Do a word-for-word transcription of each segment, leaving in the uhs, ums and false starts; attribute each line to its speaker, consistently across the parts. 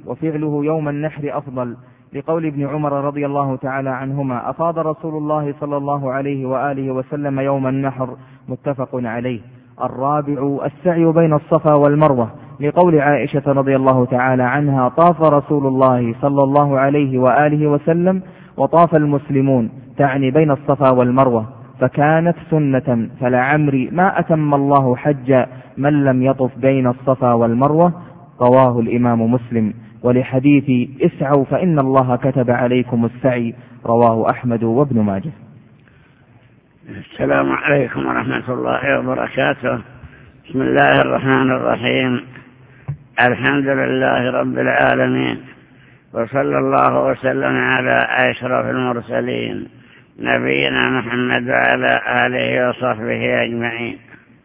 Speaker 1: وفعله يوم النحر أفضل، لقول ابن عمر رضي الله تعالى عنهما: أفاض رسول الله صلى الله عليه وآله وسلم يوم النحر، متفق عليه. الرابع السعي بين الصفا والمروة، لقول عائشة رضي الله تعالى عنها: طاف رسول الله صلى الله عليه وآله وسلم وطاف المسلمون، تعني بين الصفا والمروة، فكانت سنة، فلعمري ما أتم الله حج من لم يطف بين الصفا والمروة. رواه الإمام مسلم. ولحديث اسعوا فإن الله كتب عليكم السعي، رواه أحمد وابن ماجه.
Speaker 2: السلام عليكم ورحمة الله وبركاته. بسم الله الرحمن الرحيم. الحمد لله رب العالمين، وصلى الله وسلم على أشرف المرسلين نبينا محمد وعلى آله وصحبه أجمعين.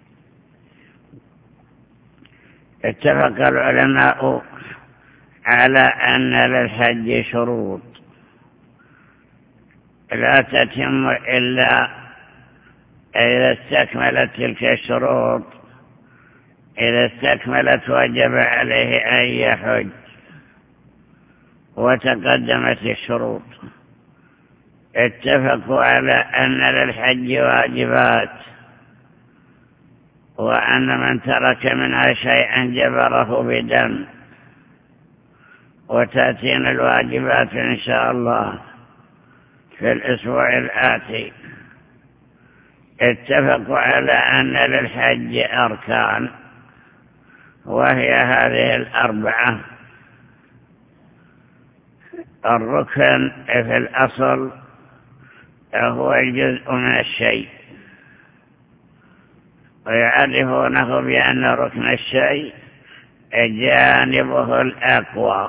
Speaker 2: اتفق العلماء على أن للحج شروط لا تتم إلا إذا استكملت تلك الشروط. إذا استكملت وجب عليه أن يحج، وتقدمت الشروط. اتفقوا على أن للحج واجبات، وأن من ترك منها شيئا جبره بدم، وتأتينا الواجبات إن شاء الله في الأسبوع الآتي. اتفقوا على أن للحج أركان، وهي هذه الأربعة. الركن في الأصل هو الجزء من الشيء، ويعرفونه بأن ركن الشيء جانبه الأقوى،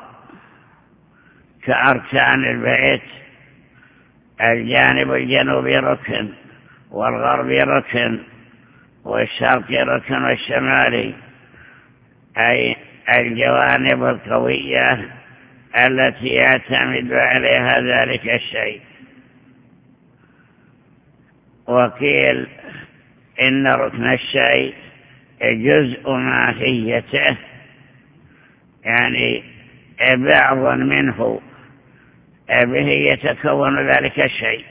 Speaker 2: كأركان البيت. الجانب الجنوبي ركن، والغربي ركن، والشرقي ركن، والشمالي، أي الجوانب القوية التي يعتمد عليها ذلك الشيء. وقيل إن ركن الشيء جزء ماهيته، يعني بعض منه به يتكون ذلك الشيء،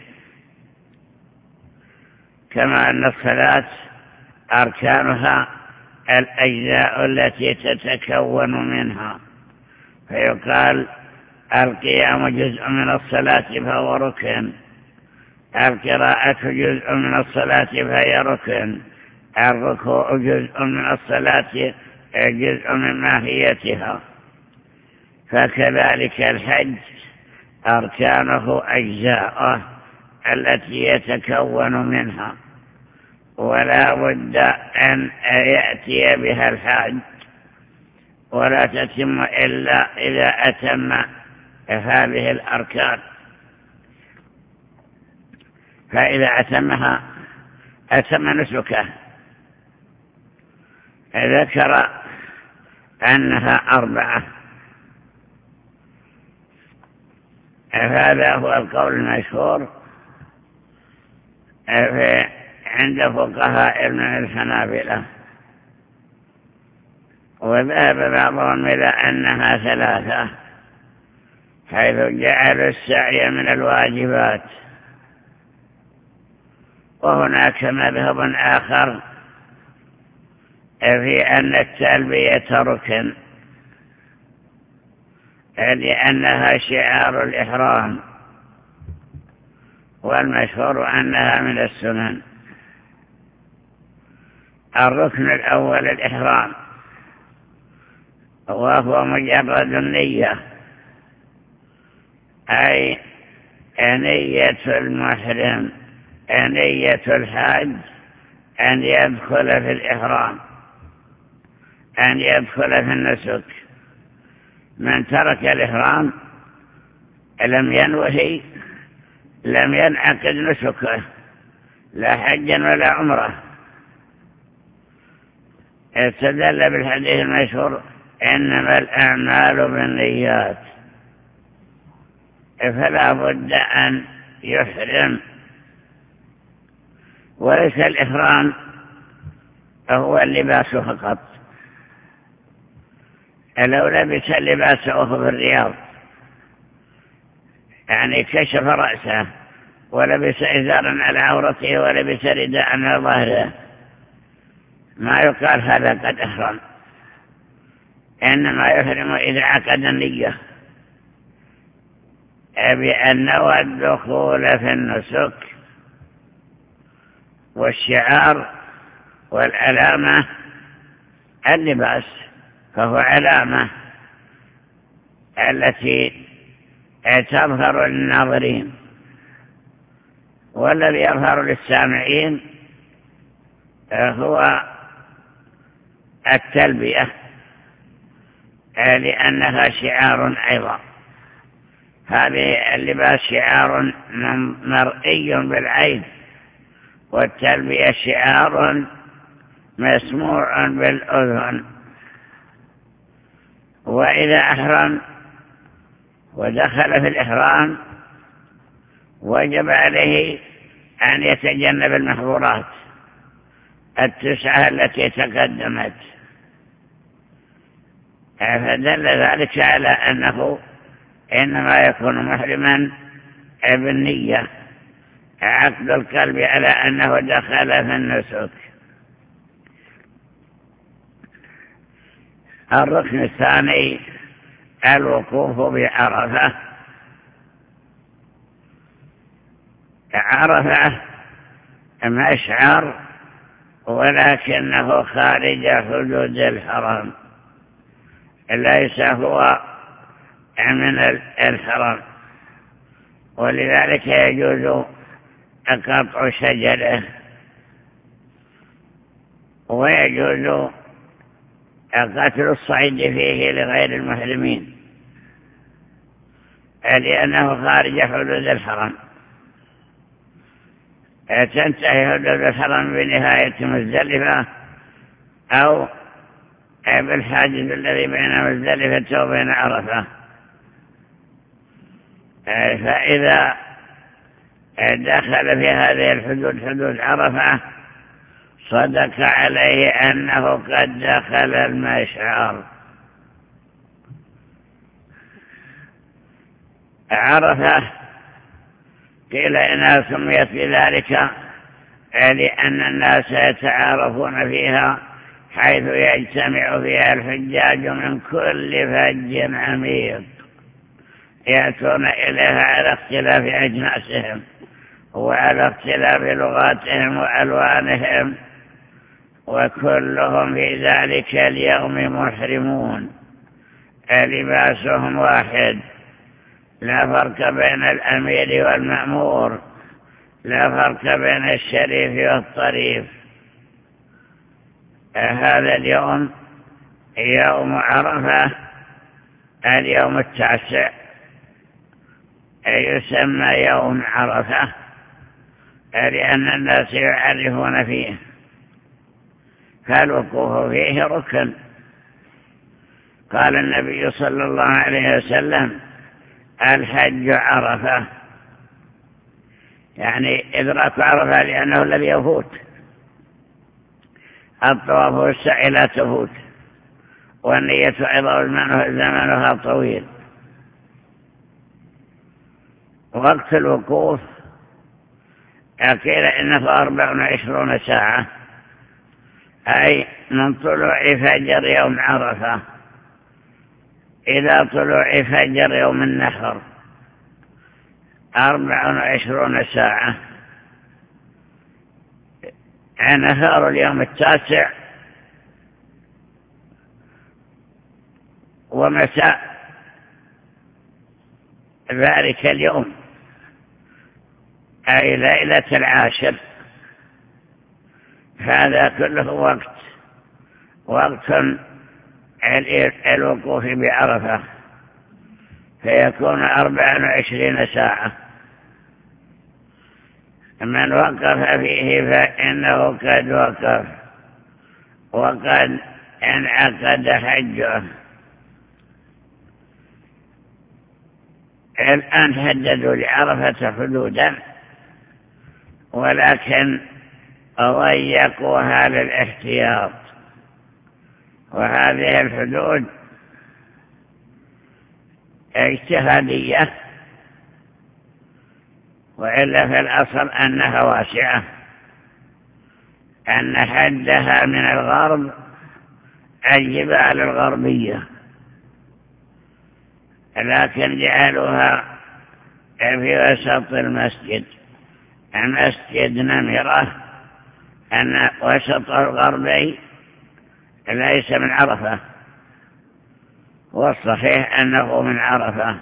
Speaker 2: كما أن الصلاة أركانها الأجزاء التي تتكون منها، فيقال القيام جزء من الصلاة فهو ركن، القراءة جزء من الصلاة فهي ركن، الركوع جزء من الصلاة جزء من ماهيتها. فكذلك الحج أركانه أجزاءه التي يتكون منها، ولا بد أن يأتي بها الحاج، ولا تتم إلا إذا أتم هذه الأركان. فإذا أتمها أتم نسكه. ذكر أنها أربعة، هذا هو القول المشهور عند فقهاء من الحنابلة، وذهب بعضهم إلى أنها ثلاثة، حيث جعلوا السعي من الواجبات. وهناك مذهب آخر في أن التلبية ركن، لأنها شعار الإحرام، والمشهور أنها من السنن. الركن الأول الإحرام، وهو مجرد النية، أي نية المحرم، نية الحاج أن يدخل في الإحرام، أن يدخل في النسك. من ترك الإحرام لم ينوه لم ينعقد نسكه، لا حجا ولا عمره. استدل بالحديث المشهور: إنما الأعمال بالنيات. فلا بد أن يحرم. وليس الإحرام هو اللباس فقط، لو لبس اللباس وهو في الرياض، يعني كشف رأسه ولبس إزارا على عورته ولبس رداء على ظهره، ما يقال هذا قد أحرم، إنما يحرم إذا عقد النية بأن نوى الدخول في النسك. والشعار والعلامة اللباس، فهو علامة التي تظهر للناظرين، والذي يظهر للسامعين هو التلبية، لأنها شعار أيضا. هذه اللباس شعار مرئي بالعين، والتلبية شعار مسموع بالأذن. وإذا أحرم ودخل في الإحرام وجب عليه أن يتجنب المحظورات التسعة التي تقدمت، فدل ذلك على أنه إنما يكون محرما بالنية، عقد القلب على أنه دخل في النسك. الركن الثاني الوقوف بعرفة. عرفة مشعر ولكنه خارج حدود الحرم، ليس هو من الحرم، ولذلك يجوز قطع شجره ويجوز قتل الصيد فيه لغير المحرمين، لأنه خارج حدود الحرم. تنتهي حدود الحرم بنهاية مزدلفة أو بالحاجز الذي بين مزدلفة وبين عرفة. فإذا دخل في هذه الحدود حدود عرفة صدق عليه أنه قد دخل المشعر. عرفة قيل إنها سميت بذلك لأن الناس يتعارفون فيها، حيث يجتمع فيها الحجاج من كل فج عميق يأتون إليها على اختلاف أجناسهم وعلى اختلاف لغاتهم وألوانهم، وكلهم في ذلك اليوم محرمون، لباسهم واحد، لا فرق بين الأمير والمأمور، لا فرق بين الشريف والطريف. هذا اليوم يوم عرفة، اليوم التاسع يسمى يوم عرفة لأن الناس يعرفون فيه، فالوقوف فيه ركن. قال النبي صلى الله عليه وسلم: الحج عرفة، يعني إدراك عرفة، لأنه الذي يفوت. الطواف والسعي لا تفوت، والنية أيضا زمنها طويل. وقت الوقوف قيل إنه أربع وعشرون ساعة، أي من طلوع فجر يوم عرفة إلى طلوع فجر يوم النحر أربع وعشرون ساعة. نهار اليوم التاسع ومساء ذلك اليوم، أي ليلة العاشر. هذا كله وقت وقت الوقوف بعرفة، فيكون أربع وعشرين ساعة. من وقف فيه فإنه قد وقف وقد انعقد حجه. الآن حددوا لعرفة حدودا، ولكن ضيقوها للاحتياط، وهذه الحدود اجتهادية، وإلا في الأصل أنها واسعة، أن حدها من الغرب الجبال الغربية، لكن جعلوها في وسط المسجد. المسجد نمرة أن وسط الغربي ليس من عرفة، والصحيح أنه من عرفة،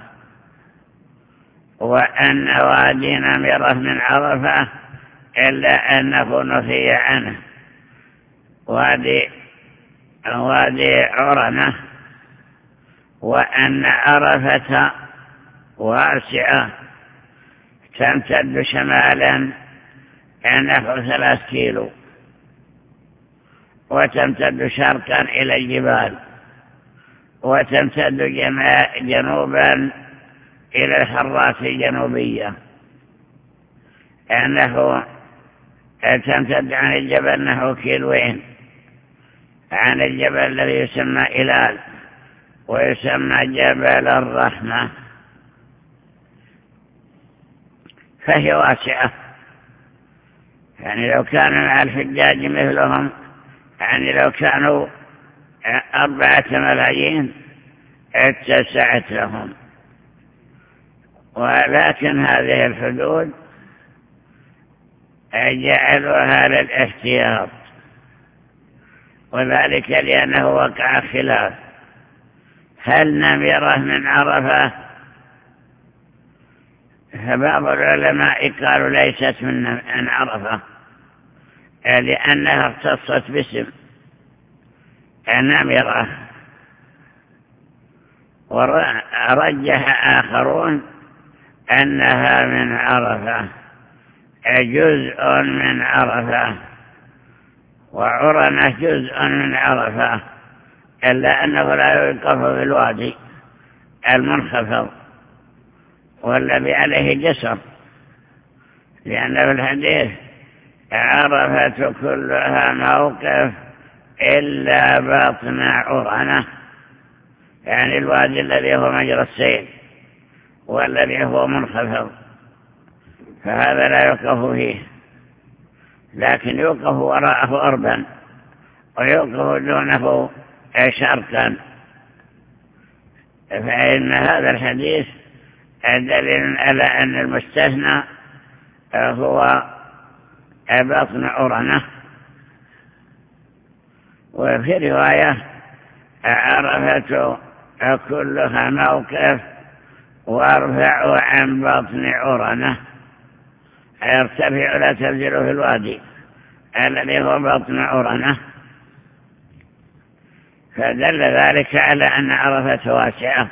Speaker 2: وأن وادي نمرة من عرفة إلا أنه نفي عنه وادي وادي عرنة، وأن عرفة واسعة تمتد شمالا نحو ثلاث كيلو، وتمتد شرقا إلى الجبال، وتمتد جنوبا إلى الحرات الجنوبية، أنه تمتد عن الجبل نحو كيلوين، عن الجبل الذي يسمى إلال ويسمى جبل الرحمة، فهي واسعة. يعني لو كان مع الحجاج مثلهم، يعني لو كانوا أربعة ملايين اتسعت لهم، ولكن هذه الحدود جعلوها للاحتياط، وذلك لأنه وقع خلاف: هل نمرة من عرفة؟ فبعض العلماء قالوا ليست من عرفة، لأنها اختصت باسم نمرة، ورجح آخرون أنها من عرفة، جزء من عرفة، وعرنة جزء من عرفة، إلا أنه لا يوقف في الوادي المنخفض والذي عليه جسر، لأن في الحديث عرفة كلها موقف إلا باطن عرنة، يعني الوادي الذي هو مجرى السيل والذي هو منخفض، فهذا لا يوقف فيه، لكن يوقف وراءه أربا ويوقف دونه شرقا. فإن هذا الحديث دليل على أن المستثنى هو بطن عرنة. وفي رواية: عرفة كلها موقف وارفع عن بطن عرنة، يرتفع لا تنزل في الوادي الذي هو بطن عرنة، فدل ذلك على أن عرفة واسعة.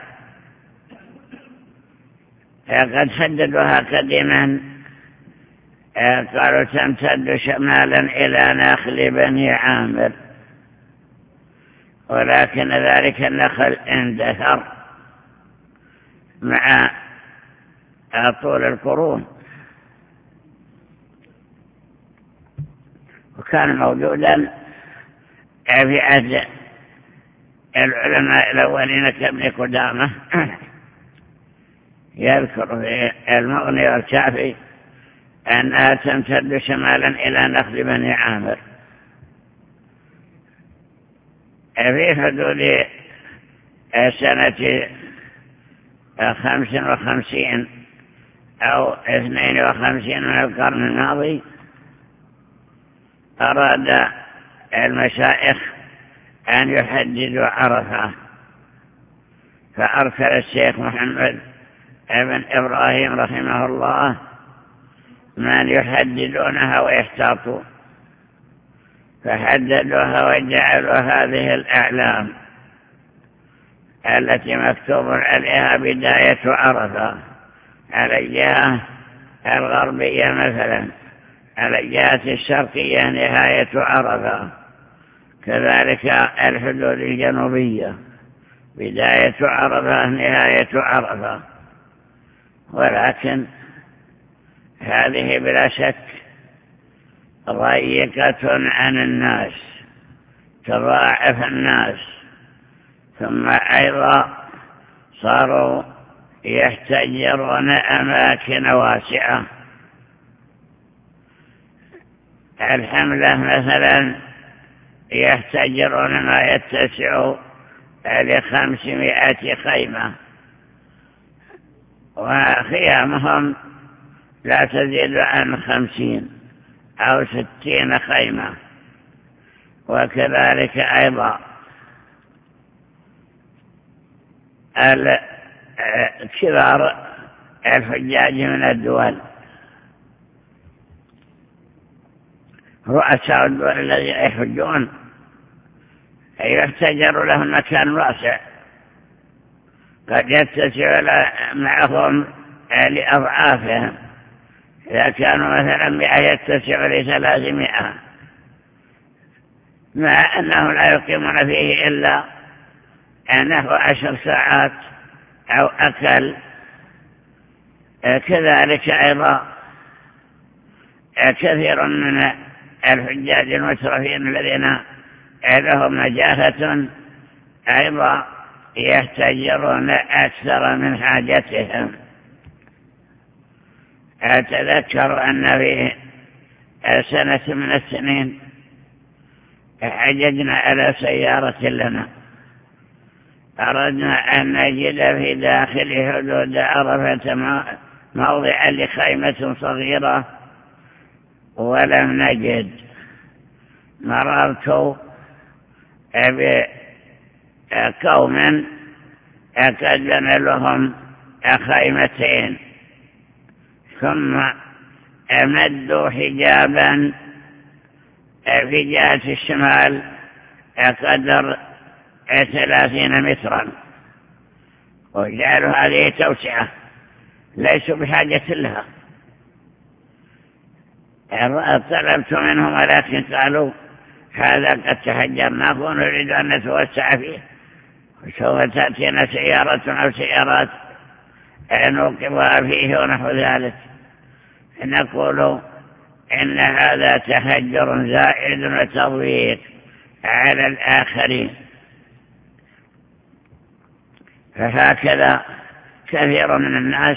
Speaker 2: قد حددوها قديما، قالوا تمتد شمالا إلى نخل بني عامر، ولكن ذلك النخل اندثر مع طول القرون، وكان موجودا في عهد العلماء الأولين كابن قدامة، يذكر في المغني والكافي أنها تمتد شمالا إلى نخل بني عامر في حدود سنة خمس وخمسين أو اثنين وخمسين من القرن الماضي. أراد المشايخ أن يحددوا عرفة، فأرسل الشيخ محمد ابن إبراهيم رحمه الله من يحددونها ويحتاطوا، فحددوها وجعلوا هذه الأعلام التي مكتوب عليها بداية عرفة على الجهة الغربية مثلا، على الجهة الشرقية نهاية عرفة، كذلك الحدود الجنوبية بداية عرفة نهاية عرفة. ولكن هذه بلا شك ضيقة عن الناس، تضاعف الناس، ثم أيضا صاروا يحتجرون أماكن واسعة. الحملة مثلا يحتجرون ما يتسع لخمسمائة خيمة، وخيامهم لا تزيد عن خمسين أو ستين خيمة. وكذلك أيضا كبار الحجاج من الدول، رؤساء الدول الذين يحجون يحتجر لهم مكان واسع قد يتسع معهم لأضعافهم. إذا كانوا مثلا مئة يتسع لثلاثمائة، مع أنهم لا يقيمون فيه إلا نحو عشر ساعات أو أقل. كذلك أيضا كثير من الحجاج المترفين الذين لهم نجاحة أيضا يحتجرون أكثر من حاجتهم. أتذكر أن في سنة من السنين حججنا على سيارة لنا، أردنا أن نجد في داخل حدود عرفة موضعا لخيمة صغيرة ولم نجد. مررت بقوم أكدنا لهم خيمتين، ثم أمدوا حجابا في جهة الشمال قدر ثلاثين مترا، وجعلوا هذه توسعة ليسوا بحاجة لها. طلبت منهم ولكن قالوا هذا قد تهجرناه ونريد أن نتوسع فيه، وسوف تأتينا سيارة أو سيارات نوقفها فيه ونحو ذلك. نقول إن هذا تهجر زائد وتضييق على الآخرين. فهكذا كثير من الناس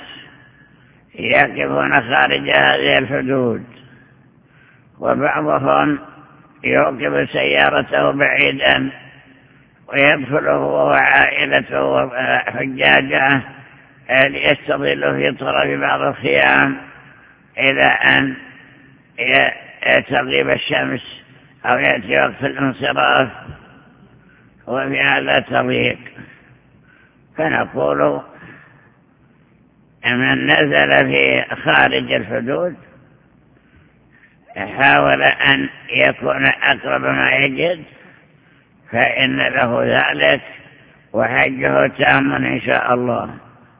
Speaker 2: يقفون خارج هذه الحدود، وبعضهم يوقف سيارته بعيدا ويدخل هو وعائلته وحجاجه ليستظلوا في طرف بعض الخيام إلى أن تغيب الشمس أو يأتي وقت الانصراف، وفي هذا تضييق. فنقول من نزل في خارج الحدود حاول أن يكون أقرب ما يجد فإن له ذلك وحجه تام إن شاء الله.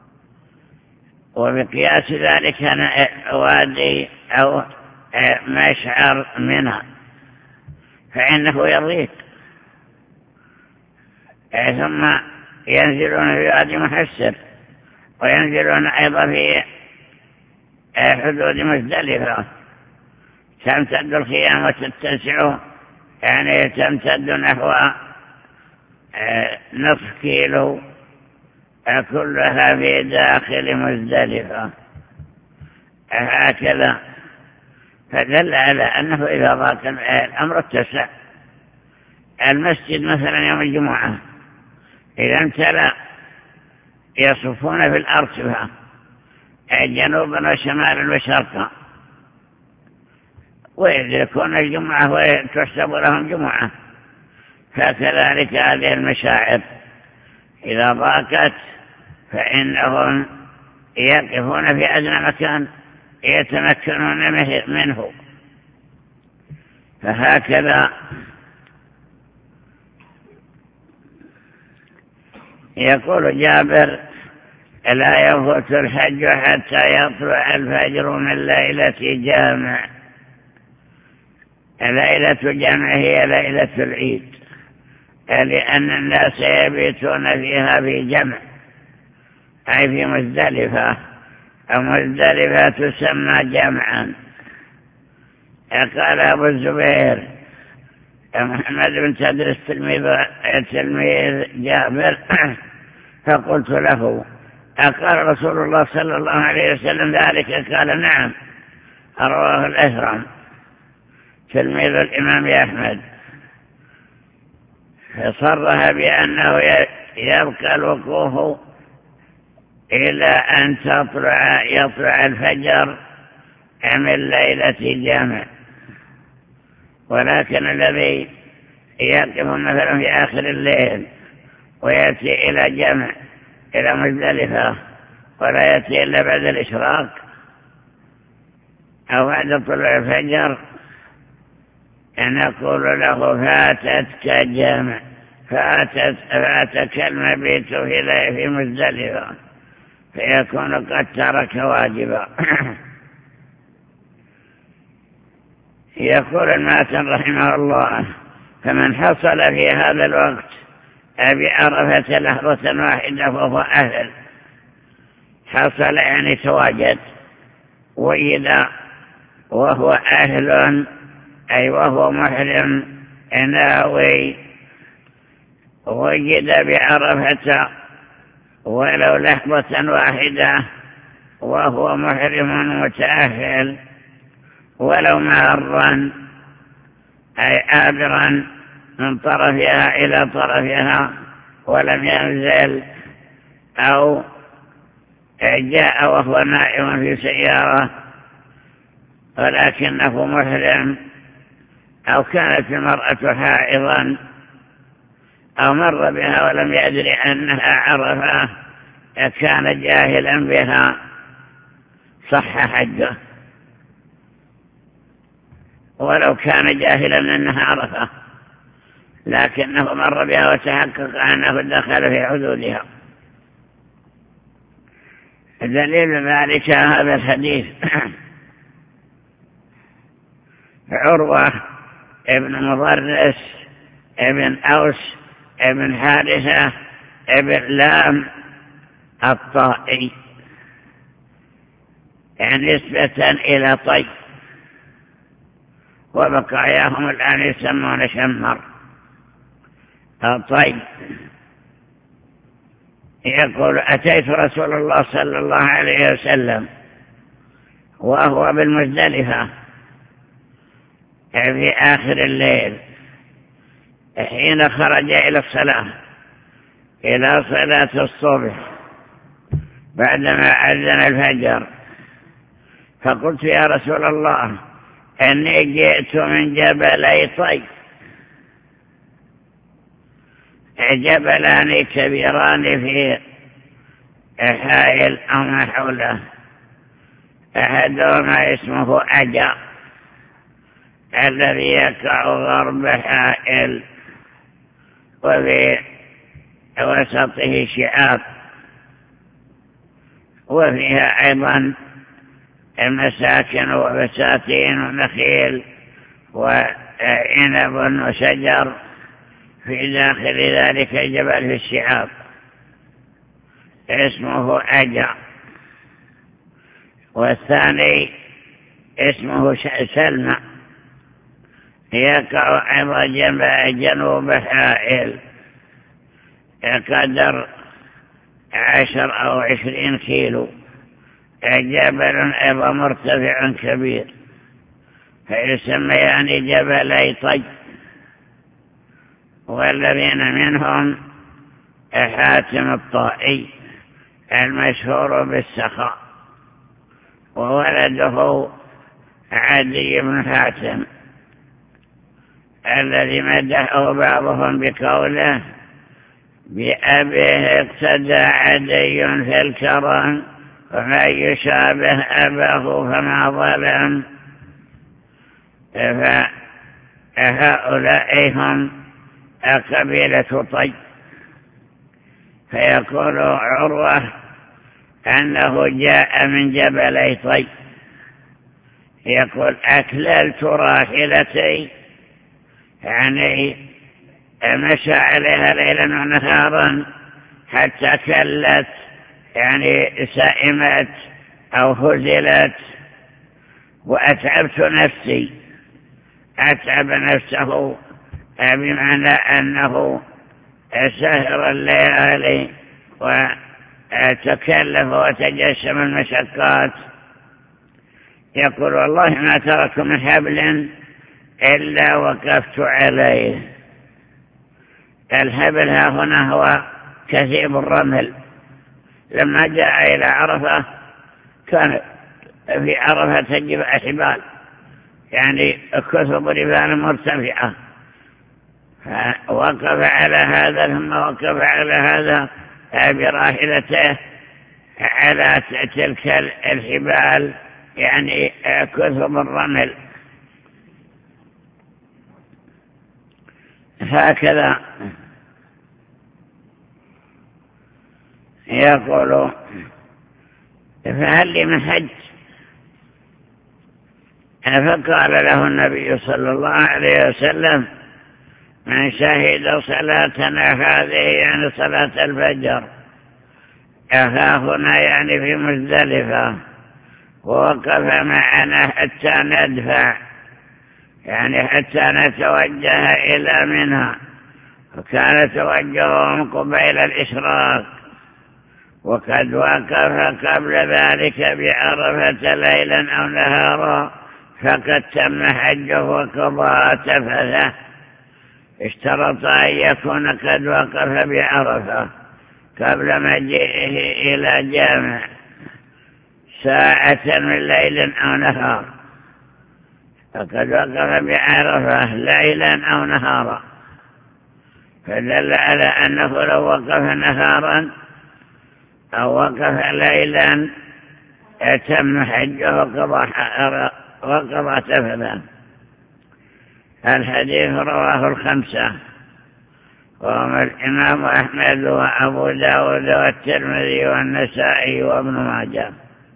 Speaker 2: وبقياس ذلك وادي أو مشعر منها فإنه يضيق، ثم ينزلون في وادي محسر، وينزلون أيضا في حدود مزدلفة تمتد الخيام وتتسع، يعني تمتد نحو نصف كيلو كلها في داخل مزدلفة. هكذا فدل على أنه إذا ضاق الأمر اتسع. المسجد مثلا يوم الجمعة إذا امتلأ يصفون في الأرصفة جنوبا وشمالا وشرقا، ويدركون الجمعة وتحسب لهم جمعة. فكذلك هذه المشاعر إذا ضاقت فإنهم يقفون في أدنى مكان يتمكنون منه. فهكذا يقول جابر: لا يفوت الحج حتى يطلع الفجر من ليلة جامع. ليلة جامع هي ليلة العيد، لأن الناس يبيتون فيها في جمع، أي في مزدلفة، أو مزدلفة تسمى جمعا. قال أبو الزبير محمد بن تدرس تلميذ تلميذ جابر، فقلت له: أقال رسول الله صلى الله عليه وسلم ذلك؟ قال نعم. رواه الأثرم تلميذ الإمام أحمد، فصرها بأنه يبقى الوقوف إلى أن تطلع يطلع الفجر من ليلة جامع. ولكن الذي يقف مثلا في آخر الليل ويأتي إلى جمع إلى مزدلفة ولا يأتي إلا بعد الإشراق أو بعد طلوع الفجر، أن نقول له فاتتك جمع، فاتت فاتك المبيت في مزدلفة، فيكون قد ترك واجبا. يقول الماتن رحمه الله: فمن حصل في هذا الوقت أبي عرفة لحظة واحدة فهو أهل. حصل يعني تواجد، وإذا وهو أهل أي وهو محرم ناوي وجد بعرفة ولو لحظة واحدة وهو محرم متأهل، ولو مارا أي عابرا من طرفها إلى طرفها ولم ينزل، أو جاء وهو نائم في سيارة ولكنه محرم، أو كانت المرأة حائضا، أو مر بها ولم يدري أنها عرفة كان جاهلا بها، صح حجه ولو كان جاهلا أنها عرفة، لكنه مر بها وتحقق أنه دخل في حدودها. دليل ذلك هذا الحديث: عروة ابن مضرس ابن أوس ابن حارثة ابن لام الطائي، يعني نسبة إلى طي، وبقاياهم الآن يسمون شمر الطي. يقول: أتيت رسول الله صلى الله عليه وسلم وهو بالمزدلفة في آخر الليل حين خرج إلى الصلاة إلى صلاة الصبح بعدما أذن الفجر، فقلت: يا رسول الله، إني جئت من جبلي طي، جبلان كبيران في حائل أو ما حوله، أحدهما اسمه أجا الذي يقع غرب حائل وفي وسطه شعاب، وفيها أيضا المساكن وبساتين ونخيل وعنب وشجر في داخل ذلك الجبل في الشعاب، اسمه أجا. والثاني اسمه سلمى يقع أيضا جنوب حائل قدر عشر أو عشرين كيلو، جبل أيضا مرتفع كبير، فيسميان جبلي طي. والذين منهم حاتم الطائي المشهور بالسخاء، وولده عدي بن حاتم الذي مدحه بعضهم بقوله: بأبيه اقتدى عدي في الكرم، ومن يشابه أباه فما ظلم. فهؤلاء هم قبيلة طي. فيقول عروة أنه جاء من جبلي طي، يقول: أكللت راحلتي، يعني مشى عليها ليلا ونهارا حتى كلت، يعني سائمت أو هزلت، وأتعبت نفسي، أتعب نفسه بمعنى أنه سهر الليالي تكلف وتجسم المشقات يقول والله ما تركت من حبل إلا وقفت عليه. الحبل ها هنا هو كثيب الرمل. لما جاء إلى عرفة كان في عرفة تجب أحبال، يعني كثب ربال مرتفعة، فوقف على هذا ثم وقف على هذا براحلته على تلك الحبال، يعني كثب الرمل. هكذا يقول فهل لي من حج؟ فقال له النبي صلى الله عليه وسلم من شهد صلاتنا هذه يعني صلاة الفجر ها هنا يعني في مزدلفة ووقف معنا حتى ندفع، يعني حتى نتوجه إلى منى، وكان توجههم قبيل الإشراق، وقد وقف قبل ذلك بعرفة ليلا أو نهارا، فقد تم حجه وقضاء تفثه. اشترط أن يكون قد وقف بعرفة قبل مجيئه إلى جامع ساعة من ليل أو نهار، فقد وقف بعرفة ليلا أو نهارا، فدل على أنه لو وقف نهارا أو وقف ليلا تم حجه وقضى تفثه. الحديث رواه الخمسة وهم الإمام أحمد وأبو داود والترمذي والنسائي وابن ماجه،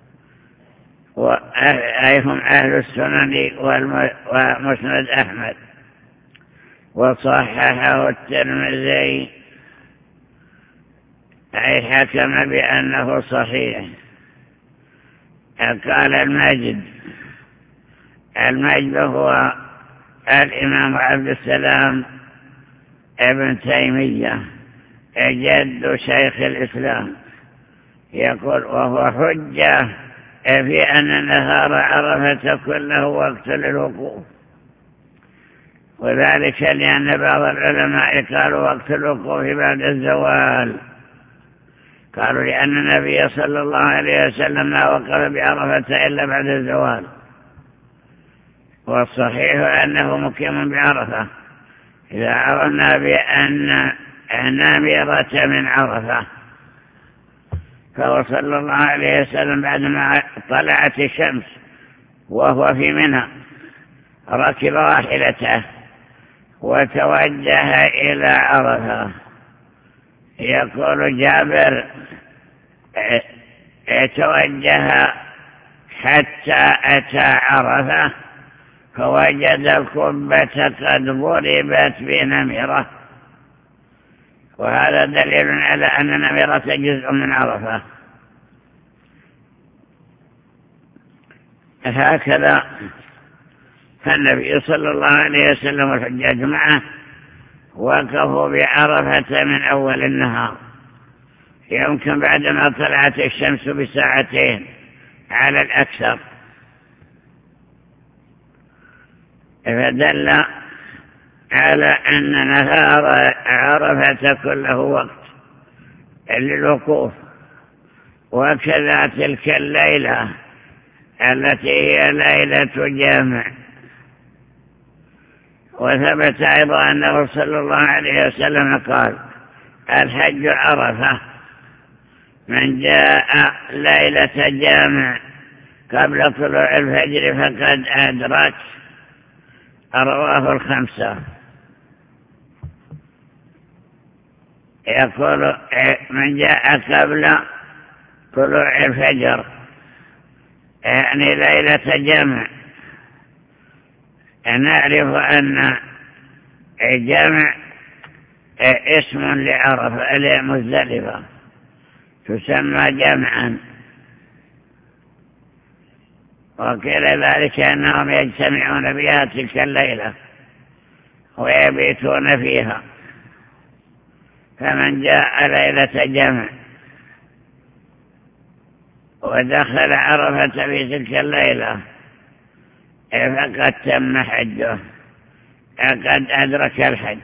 Speaker 2: أي هم أهل السنن ومسند أحمد، وصححه الترمذي أي حكم بأنه صحيح. قال المجد المجد هو الإمام عبد السلام ابن تيمية جد شيخ الإسلام، يقول وهو حجة في أن نهار عرفة كله وقت للوقوف، وذلك لأن بعض العلماء قالوا وقت الوقوف بعد الزوال، قالوا لأن النبي صلى الله عليه وسلم ما وقف بعرفة إلا بعد الزوال، والصحيح أنه مقيم بعرفة إذا عرفنا بأن نامرة من عرفة. فهو صلى الله عليه وسلم بعدما طلعت الشمس وهو في منى ركب راحلته وتوجه إلى عرفة. يقول جابر توجه حتى أتى عرفة فوجد القبة قد ضربت بنمرة، وهذا دليل على أن نمرة جزء من عرفة. هكذا فالنبي صلى الله عليه وسلم والحجاج معه وقفوا بعرفة من أول النهار، يمكن بعدما طلعت الشمس بساعتين على الأكثر، فدل على أن نهار عرفة كله وقت للوقوف. وكذا تلك الليلة التي هي ليلة جامع. وثبت أيضا أنه صلى الله عليه وسلم قال الحج عرفة، من جاء ليلة جامع قبل طلوع الفجر فقد أدرك. رواه الخمسة. يقول من جاء قبل طلوع الفجر يعني ليلة جمع. نعرف أن جمع اسم لعرفة لمزدلفة تسمى جمعا، وقيل ذلك أنهم يجتمعون بها تلك الليلة ويبيتون فيها. فمن جاء ليلة جمع ودخل عرفة في تلك الليلة فقد تم حجه، قد أدرك الحج.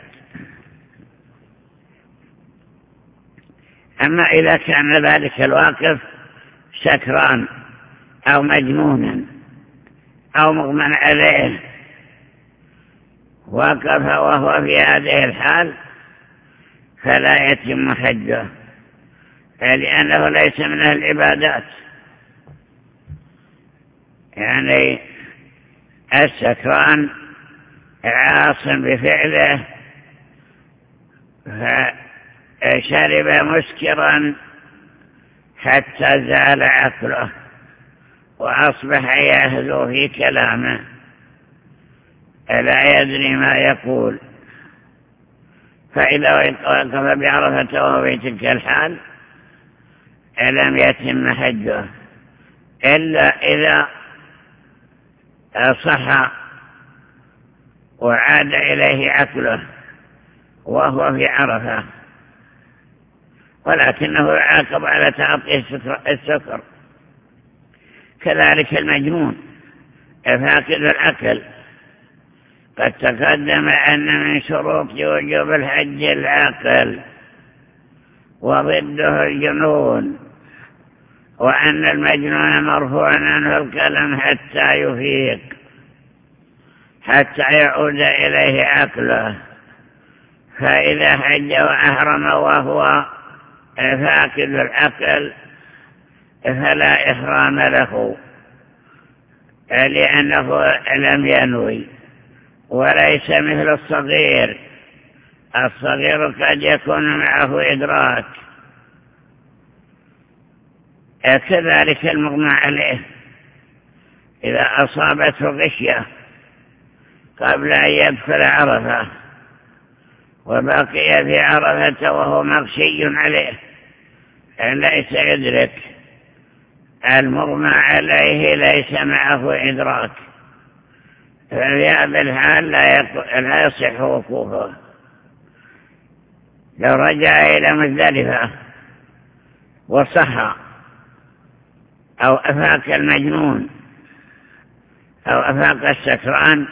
Speaker 2: أما إذا كان ذلك الواقف سكران أو مجنونا أو مغمى عليه وقف وهو في هذه الحال فلا يتم حجه، لأنه ليس من العبادات. يعني السكران عاص بفعله فشرب مسكرا حتى زال عقله وأصبح يهذو في كلامه لا يدري ما يقول، فإذا وقف بعرفة وهو في تلك الحال لم يتم حجه، إلا إذا صح وعاد إليه عقله وهو في عرفة، ولكنه يعاقب على تعاطي السكر. كذلك المجنون فاقد العقل، قد تقدم أن من شروط وجوب الحج العقل وضده الجنون، وأن المجنون مرفوع عنه القلم حتى يفيق، حتى يعود إليه عقله. فإذا حج وأحرم وهو فاقد العقل فلا إحرام له، لأنه لم ينوي، وليس مثل الصغير. الصغير قد يكون معه إدراك. كذلك المغمى عليه إذا أصابته غشية قبل أن يدخل عرفة وبقي في عرفة وهو مغشي عليه ليس يدرك، المغمى عليه ليس معه إدراك، ففي هذا الحال لا يصح وقوفه. لو رجع إلى مزدلفة وصحى أو أفاق المجنون أو أفاق السكران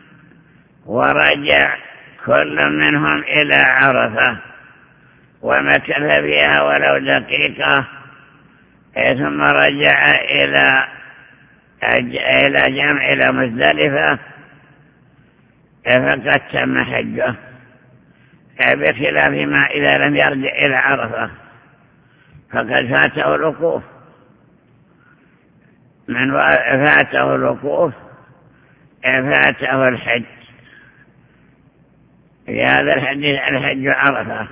Speaker 2: ورجع كل منهم إلى عرفة ومكث فيها ولو دقيقة ثم رجع إلى إلى جمع إلى مزدلفة فقد تم حجه، بخلاف ما إذا لم يرجع إلى عرفة فقد فاته الوقوف. من فاته الوقوف فاته الحج. في هذا الحديث الحج عرفة.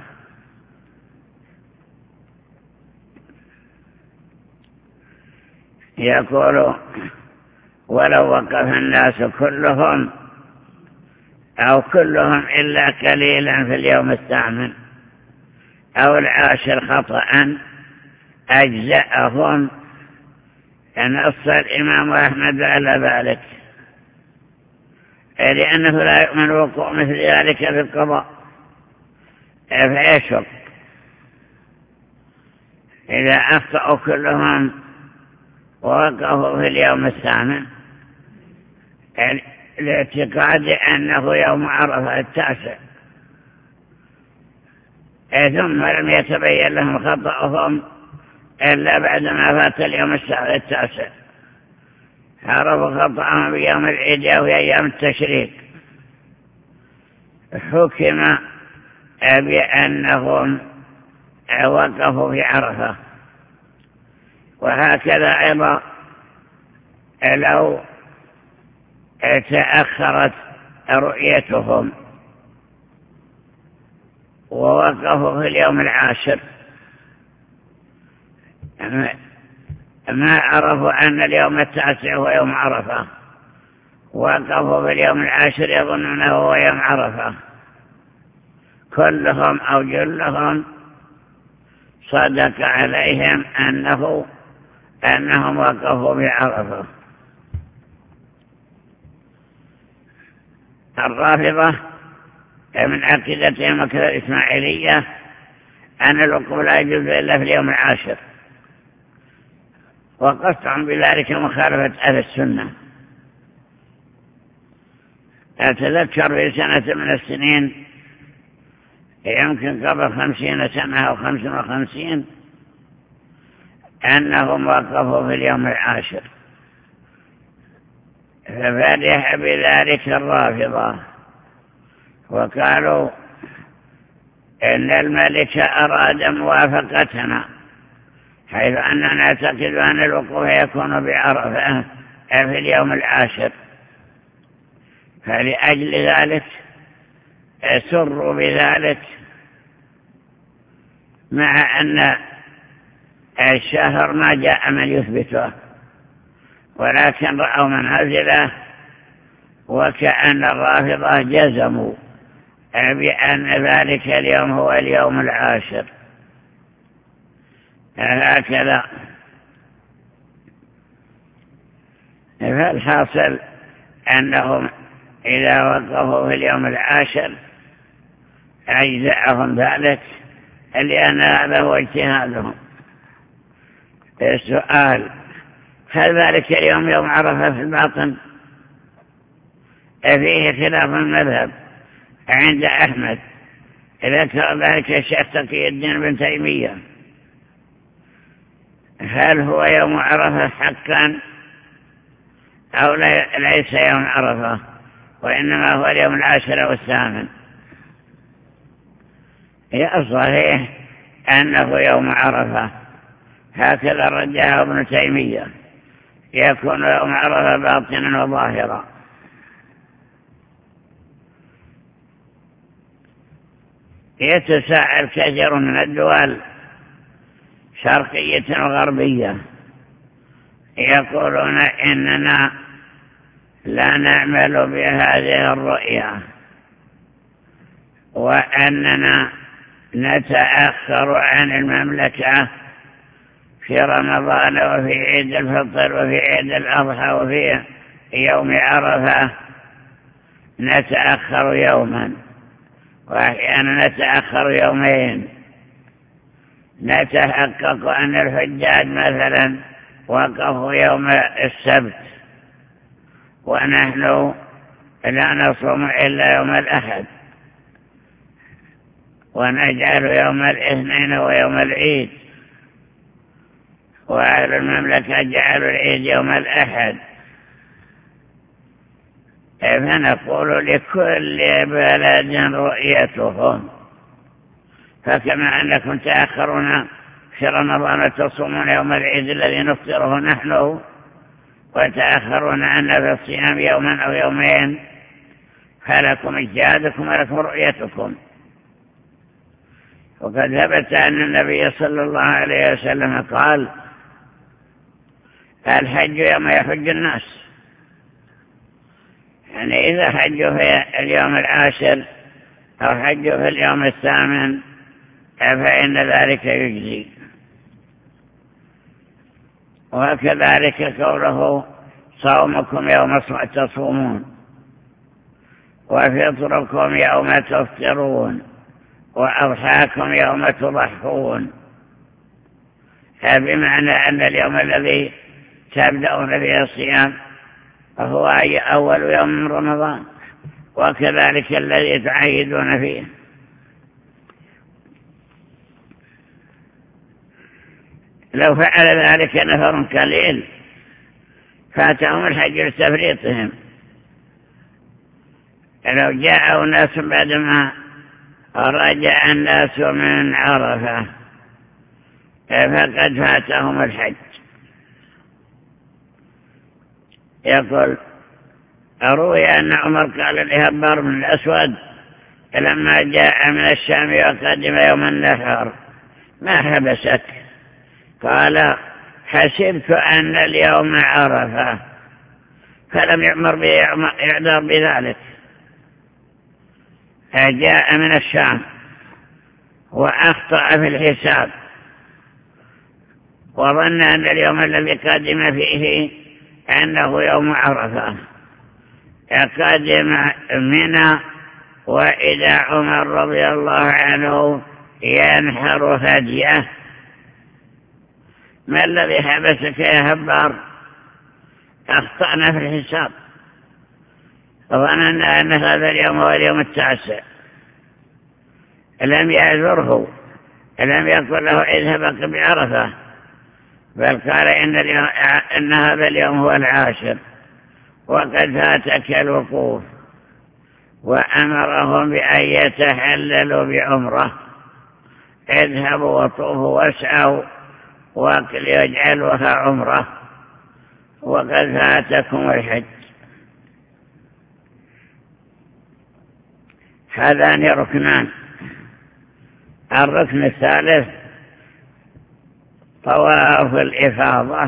Speaker 2: يقول ولو وقف الناس كلهم أو كلهم إلا قليلا في اليوم الثامن أو العاشر خطأ أجزأهم، نص الإمام أحمد على ذلك، لأنه لا يؤمن وقوع مثل ذلك في القضاء فيشك. إذا أخطأوا كلهم ووقفوا في اليوم الثامن لاعتقاد أنه يوم عرفة التاسع ثم لم يتبين لهم خطأهم إلا بعدما فات اليوم التاسع، عرفوا خطأهم بيوم العيد أو أيام التشريق، حكم بأنهم وقفوا في عرفة. وهكذا أيضا لو تأخرت رؤيتهم ووقفوا في اليوم العاشر ما عرفوا أن اليوم التاسع هو يوم عرفة، وقفوا في اليوم العاشر يظنونه هو يوم عرفة، كلهم أو جلهم صدق عليهم أنه أنهم وقفوا بعرفة. الرافضة من عقيدتهم وكذا الإسماعيلية أن الوقوف لا يجوز إلا في اليوم العاشر، وقطع بذلك مخالفة أهل السنة. أتذكر في سنة من السنين يمكن قبل خمسين سنة أو خمس وخمسين أنهم وقفوا في اليوم العاشر، ففرح بذلك الرافضة وقالوا إن الملك أراد موافقتنا، حيث أننا نعتقد أن الوقوف يكون بعرفة في اليوم العاشر، فلأجل ذلك سروا بذلك، مع أن الشهر ما جاء من يثبته، ولكن رأوا منازله، وكأن الرافضة جزموا بأن ذلك اليوم هو اليوم العاشر. هكذا. فالحاصل أنهم إذا وقفوا في اليوم العاشر أجزأهم ذلك، لأن هذا هو اجتهادهم. السؤال: هل ذلك اليوم يوم عرفة في الباطن؟ فيه خلاف المذهب عند أحمد، ذكر ذلك الشيخ تقي الدين بن تيمية. هل هو يوم عرفة حقا أو ليس يوم عرفة، وإنما هو اليوم العاشر والثامن؟ هي الصحيح أنه يوم عرفة، هكذا رجحه ابن تيمية، يكون يوم عرفة باطنا وظاهرا. يتساءل كثير من الدول شرقية وغربية، يقولون إننا لا نعمل بهذه الرؤية، وأننا نتأخر عن المملكة في رمضان وفي عيد الفطر وفي عيد الأضحى وفي يوم عرفة نتأخر يوما، وأحيانا نتأخر يومين. نتحقق أن الحجاج مثلا وقفوا يوم السبت، ونحن لا نصوم إلا يوم الأحد، ونجعل يوم الاثنين ويوم العيد، وأهل المملكة جعلوا العيد يوم الأحد. فنقول لكل بلد رؤيتهم، فكما أنكم تأخرون في رمضان تصومون يوم العيد الذي نفطره نحن، وتأخرون عنا في الصيام يوما أو يومين، فلكم اجتهادكم ولكم رؤيتكم. وقد ثبت أن النبي صلى الله عليه وسلم قال: الحج يوم يحج الناس، يعني إذا حجوا في اليوم العاشر أو حجوا في اليوم الثامن فإن ذلك يجزي. وكذلك قوله: صومكم يوم تصومون، وفطركم يوم تفطرون، وأضحاكم يوم تضحون، بمعنى أن اليوم الذي تبدأون فيه الصيام هو أول يوم من رمضان، وكذلك الذي تعيدون فيه. لو فعل ذلك نفر قليل فاتهم الحج لتفريطهم، لو جاءوا ناس بعدما رجع الناس من عرفة فقد فاتهم الحج. يقول: أروي أن عمر قال لهبار بن الأسود لما جاء من الشام وقدم يوم النحر: ما حبسك؟ قال: حسبت أن اليوم عرفة، فلم يأمر بإعذار بذلك. جاء من الشام وأخطأ في الحساب، وظن أن اليوم الذي قدم فيه أنه يوم عرفة. قدم منى، وإذا عمر رضي الله عنه ينحر هديه، ما الذي حبسك يا هبار؟ أخطأنا في الحساب، ظننا أن هذا اليوم هو اليوم التاسع. لم يعذره، لم يقل له اذهب بعرفة، بل قال إن, إن هذا اليوم هو العاشر وقد فاتك الوقوف، وأمرهم بأن يتحللوا بعمره. اذهبوا وطوفوا واسعوا وليجعلوها عمره وقد فاتكم الحج. هذان ركنان. الركن الثالث طواف الإفاضة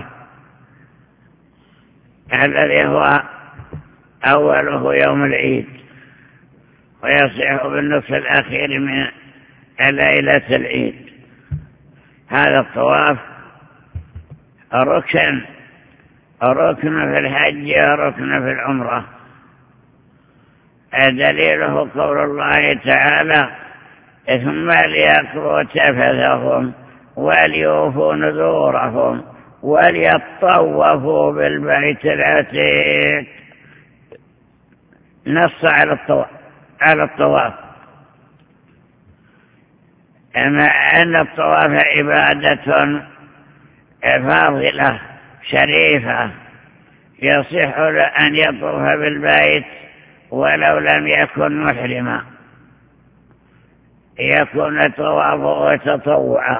Speaker 2: الذي هو أوله يوم العيد، ويصح بالنصف الأخير من ليلة العيد. هذا الطواف ركن ركن في الحج وركن في العمرة. دليله قول الله تعالى: ثم ليقضوا تفثهم وليوفوا نذورهم وليطوفوا بالبيت العتيق. نص على الطواف على الطواف أما أن الطواف عبادة فاضلة شريفة، يصح له أن يطوف بالبيت ولو لم يكن محرما، يكون طوافه تطوعا،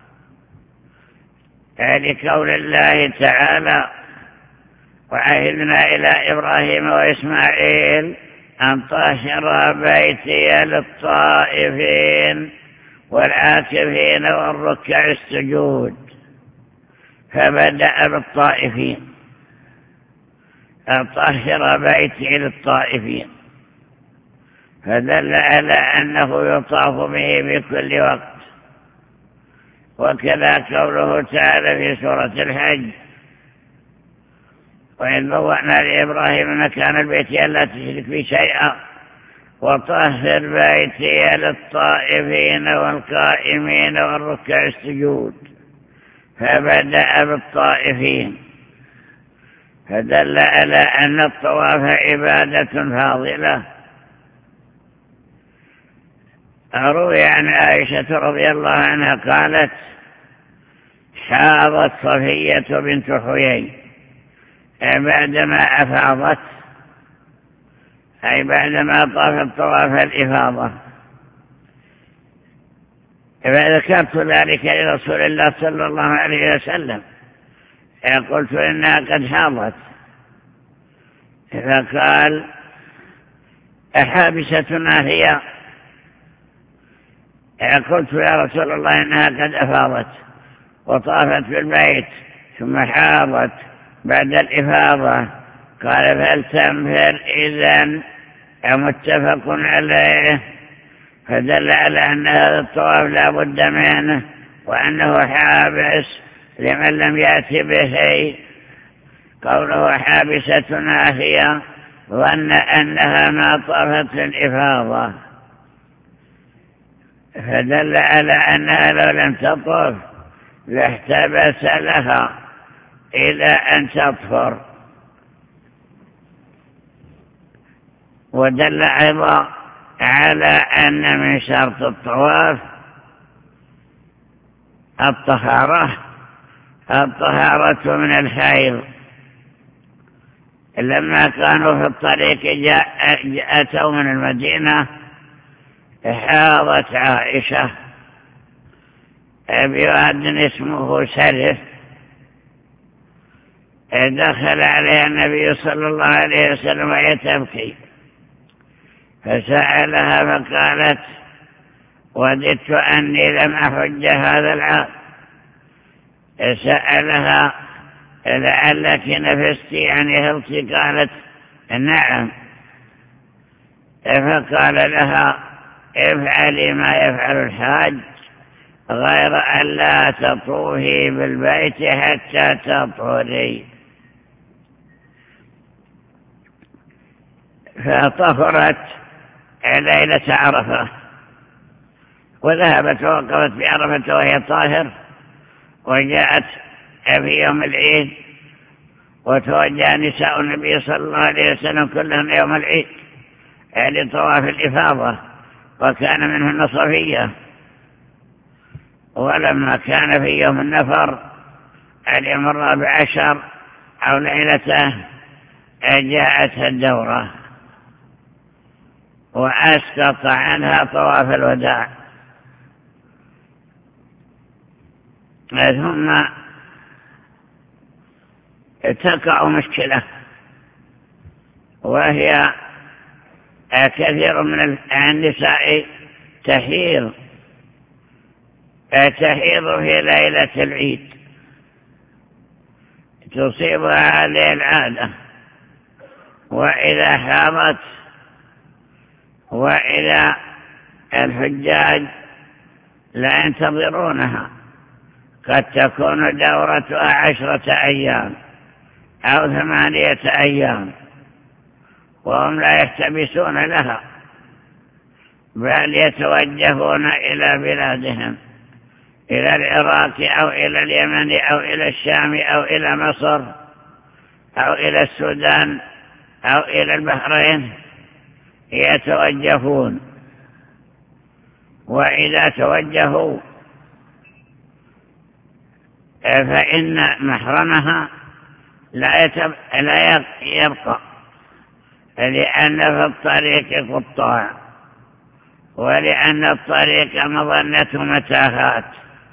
Speaker 2: لقول الله تعالى: وعهدنا إلى إبراهيم وإسماعيل أن طهر بيتي للطائفين والعاكفين والركع السجود، فبدأ بالطائفين، طهر بيتي للطائفين، فدل على أنه يطاف به بكل وقت. وكذا قوله تعالى في سورة الحج: وإذ بوأنا لإبراهيم مكان البيت ألا تشرك بي شيئا وطهر بيتي للطائفين والقائمين والركع السجود، فبدأ بالطائفين، فدل على أن الطواف عبادة فاضلة. روي عن عائشة رضي الله عنها قالت: حاضت صفية بنت حيي بعدما أفاضت، أي بعدما طافت طواف الإفاضة، فذكرت ذلك لرسول الله صلى الله عليه وسلم، قلت إنها قد حاضت، فقال: أحابستنا هي؟ قلت: يا رسول الله إنها قد أفاضت وطافت بالبيت ثم حاضت بعد الإفاضة. قال: فلتنفر إذن، متفق عليه. فدل على أن هذا الطواف لا بد منه، وأنه حابس لمن لم يأتي به. قوله حابستنا هي ظن أنها ما طافت الإفاضة، فدل على أنها لو لم تطف لاحتبس لها إلى أن تطفر. ودل أيضا على أن من شرط الطواف الطهارة الطهارة من الحيض. لما كانوا في الطريق جاء أتوا من المدينة، حاضت عائشة بواد اسمه سرف، دخل عليها النبي صلى الله عليه وسلم وهي تبكي، فسألها فقالت: وددت أني لم أحج هذا العام. سألها: لعلك نفست يعني هلت؟ قالت: نعم. فقال لها: افعلي ما يفعل الحاج، غير أن لا تطوفي بالبيت حتى تطهري. فطهرت ليلة عرفة، وذهبت ووقفت بعرفة وهي طاهر، وجاءت في يوم العيد، وتوجه نساء النبي صلى الله عليه وسلم كلهم يوم العيد لطواف الإفاضة، وكان منهن صفية. ولما كان في يوم النفر اليوم الرابع عشر أو ليلته جاءتها الدورة وأسقط عنها طواف الوداع. ثم تقع مشكلة، وهي كثير من النساء تحيض تحيض في ليلة العيد، تصيبها هذه العادة، وإذا حاضت وإذا الحجاج لا ينتظرونها، قد تكون دورتها عشرة أيام أو ثمانية أيام وهم لا يحتبسون لها، بل يتوجهون إلى بلادهم، إلى العراق أو إلى اليمن أو إلى الشام أو إلى مصر أو إلى السودان أو إلى البحرين، يتوجهون. وإذا توجهوا فإن محرمها لا يبقى، لأن في الطريق قطاع، ولأن الطريق مظنة متاهات،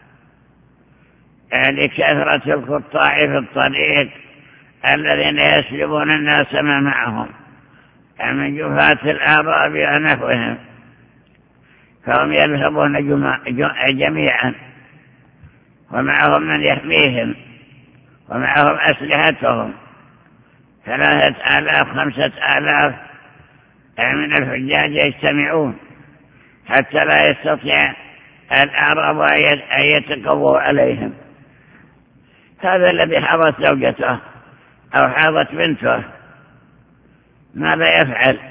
Speaker 2: لكثرة القطاع في الطريق الذين يسلبون الناس ما معهم من جفاة الأعراب ونحوهم، فهم يذهبون جميعا ومعهم من يحميهم ومعهم أسلحتهم، ثلاثة آلاف خمسة آلاف من الحجاج يجتمعون حتى لا يستطيع الأعراب أن يتقووا عليهم. هذا الذي حاضت زوجته أو حاضت بنته ماذا يفعل؟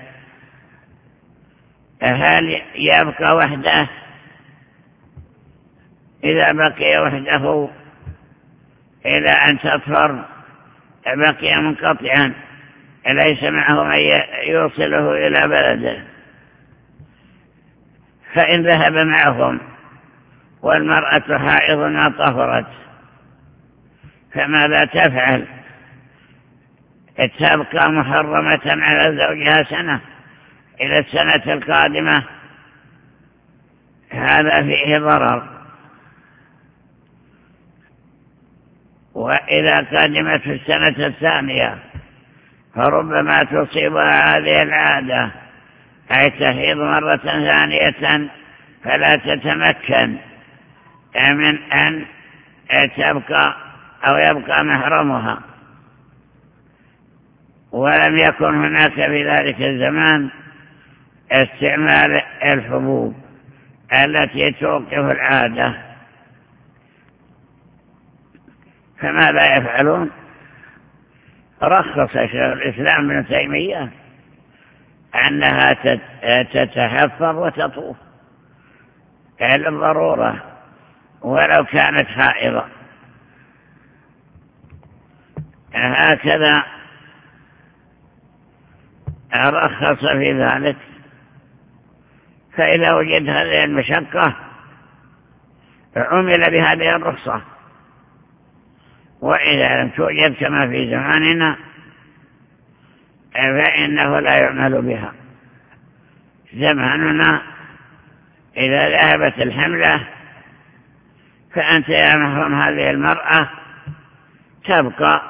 Speaker 2: هل يبقى وحده؟ إذا بقي وحده إلى أن تطهر بقي منقطعا، ليس معه من يوصله إلى بلده. فإن ذهب معهم والمرأة حائض ما طهرت فماذا تفعل؟ تبقى محرمة على زوجها سنة إلى السنة القادمة، هذا فيه ضرر. وإذا قدمت في السنة الثانية فربما تصيبها هذه العادة، أي تحيض مرة ثانية فلا تتمكن من أن تبقى أو يبقى محرمها. ولم يكن هناك في ذلك الزمان استعمال الحبوب التي توقف العادة، فماذا يفعلون؟ رخص شيخ الإسلام ابن تيمية أنها تتحفظ وتطوف للضرورة ولو كانت حائضة. هكذا رخص في ذلك. فإذا وجد هذه المشقة عمل بهذه الرخصة، وإذا لم توجد كما في زماننا فإنه لا يعمل بها. زماننا إذا ذهبت الحملة فأنت يا محرم هذه المرأة تبقى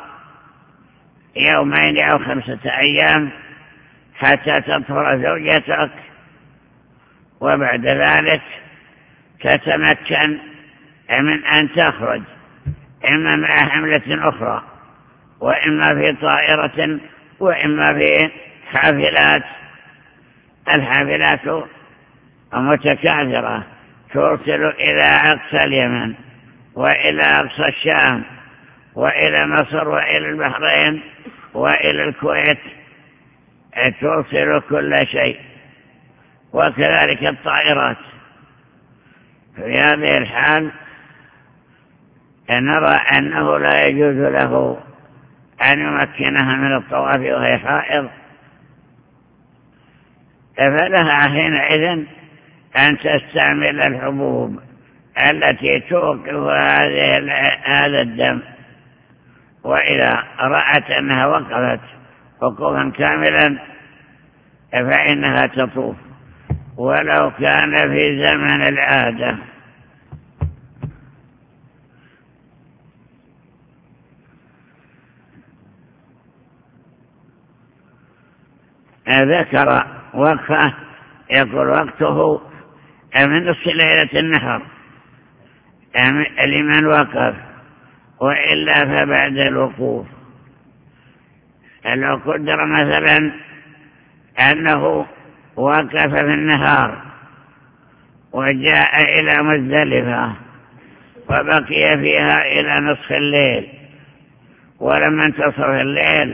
Speaker 2: يومين أو خمسة أيام حتى تطهر زوجتك، وبعد ذلك تتمكن من أن تخرج إما مع حملة أخرى وإما في طائرة وإما في حافلات. الحافلات متكاثرة ترسل إلى أقصى اليمن وإلى أقصى الشام وإلى مصر وإلى البحرين وإلى الكويت، ترسل كل شيء، وكذلك الطائرات. في هذه الحال نرى أنه لا يجوز له أن يمكنها من الطواف وهي حائض، فلها حينئذ أن تستعمل الحبوب التي توقف هذا الدم، وإذا رأت أنها وقفت وقوفا كاملا فإنها تطوف ولو كان في زمن العادة. ذكر وقفة يقول وقته من نصف ليلة النحر لمن وقف، وإلا فبعد الوقوف. لو قدر مثلا أنه وقف في النهار وجاء إلى مزدلفة وبقي فيها إلى نصف الليل، ولما انتصف الليل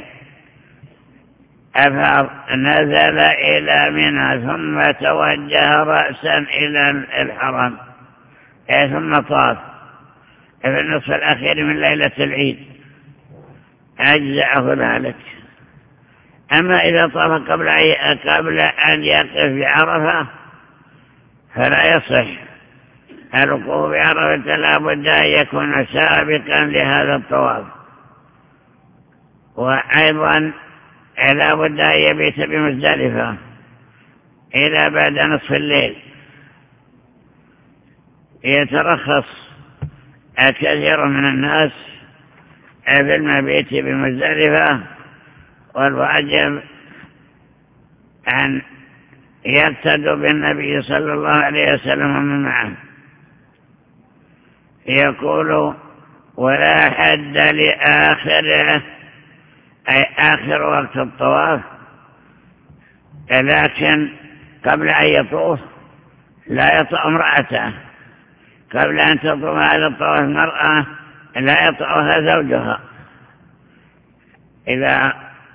Speaker 2: أفاض نزل إلى منى ثم توجه رأسا إلى الحرم ثم طاف في النصف الأخير من ليلة العيد أجزأه ذلك. أما إذا طاف قبل قبل أن يقف بعرفة فلا يصح الوقوف بعرفة، لا بد أن يكون سابقا لهذا الطواف، وأيضا لا بد أن يبيت بمزدلفة إلى بعد نصف الليل. يترخص الكثير من الناس في المبيت بمزدلفة، والواجب أن يقتدوا بالنبي صلى الله عليه وسلم ومن معه. يقول ولا حد لآخره أي آخر وقت الطواف، لكن قبل أن يطوف لا يطأ امرأته، قبل أن تطوف هذا الطواف المرأة لا يطأها زوجها. إذا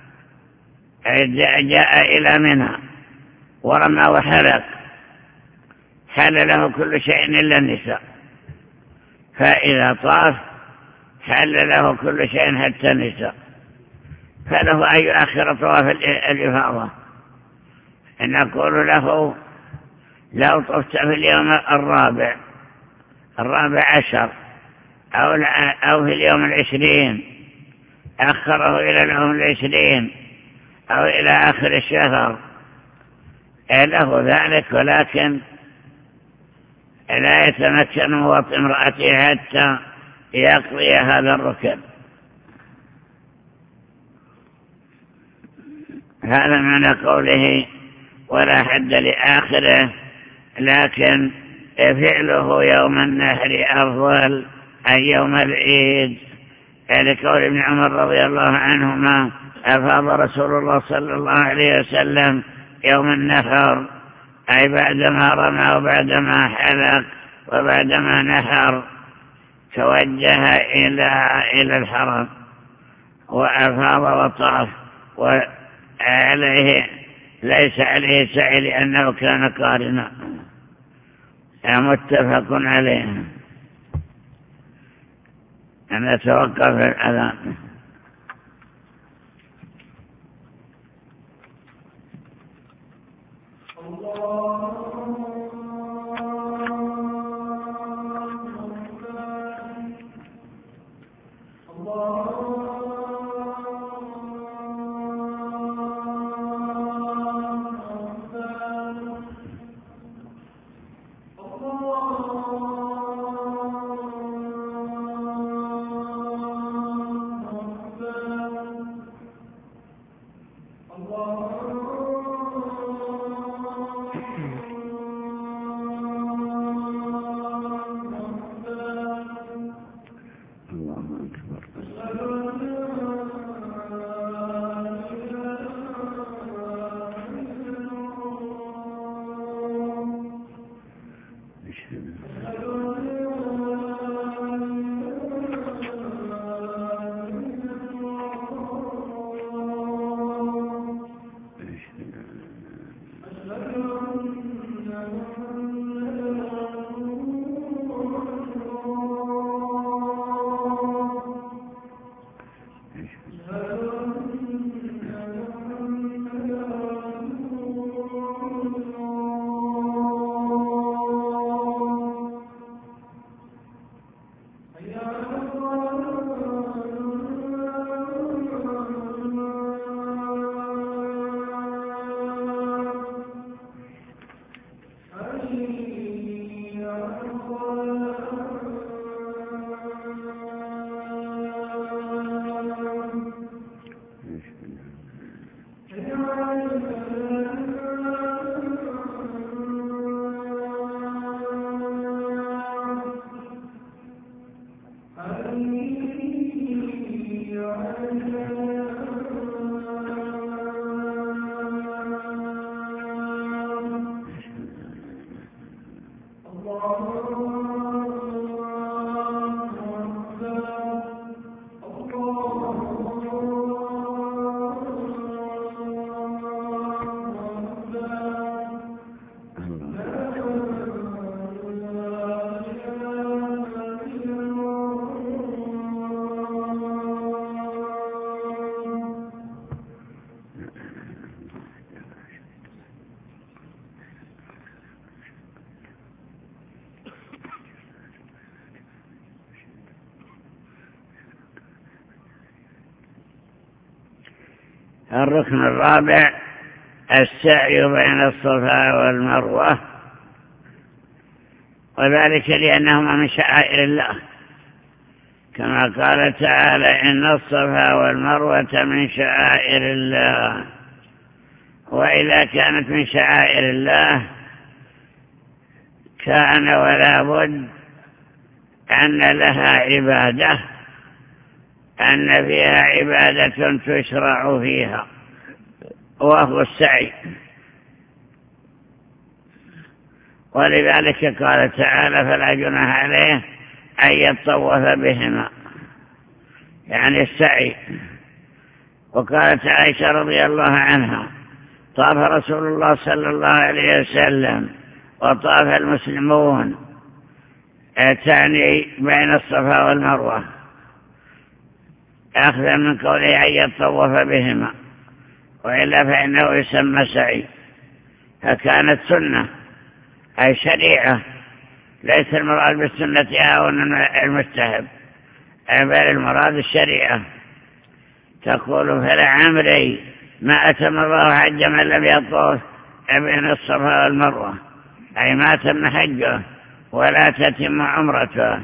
Speaker 2: جاء إلى منى ورمى وحلق حل له كل شيء إلا النساء، فإذا طاف حل له كل شيء حتى النساء، فله أن يؤخر طواف الإفاضة. نقول له لو طفت في اليوم الرابع الرابع عشر أو, أو في اليوم العشرين أخره إلى اليوم العشرين أو إلى آخر الشهر له ذلك، ولكن لا يتمكن من وطئ امرأته حتى يقضي هذا الركن. هذا معنى قوله ولا حد لآخره، لكن فعله يوم النحر أفضل أي يوم العيد، لقول ابن عمر رضي الله عنهما أفاض رسول الله صلى الله عليه وسلم يوم النحر أي بعدما رمى وبعدما حلق وبعدما نحر توجه إلى إلى الحرم وأفاض وطاف، وعليه ليس عليه سعي لأنه كان قارنا. متفق عليه. أن يتوقف الأذان. الركن الرابع السعي بين الصفا والمروة، وذلك لأنهما من شعائر الله، كما قال تعالى إن الصفا والمروة من شعائر الله. وإذا كانت من شعائر الله كان ولا بد أن لها عبادة، أن فيها عبادة تشرع فيها، وهو السعي. ولذلك قال تعالى فلا جناح عليه أن يطوف بهما، يعني السعي. وقالت عائشة رضي الله عنها طاف رسول الله صلى الله عليه وسلم وطاف المسلمون، تعني بين الصفا والمروة، أخذا من قوله أن يطوف بهما، وإلا فإنه يسمى سعي. فكانت سنة أي شريعة، ليس المراد بالسنة أو المستحب، بل المراد الشريعة. تقول فلعمري ما أتم الله حج من لم يطوف بين الصفا والمروة، أي ما تم حجه ولا تتم عمرته.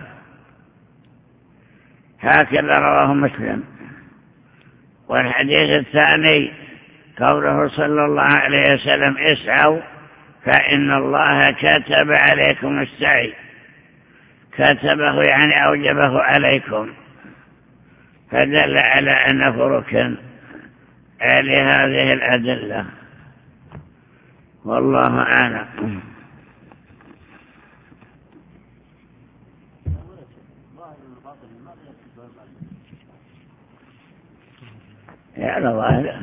Speaker 2: هكذا رواه مسلم. والحديث الثاني قوله صلى الله عليه وسلم اسعوا فإن الله كتب عليكم السعي، كتبه يعني أوجبه عليكم، فدل على أنه ركن لهذه الأدلة. والله أعلم. يا الله.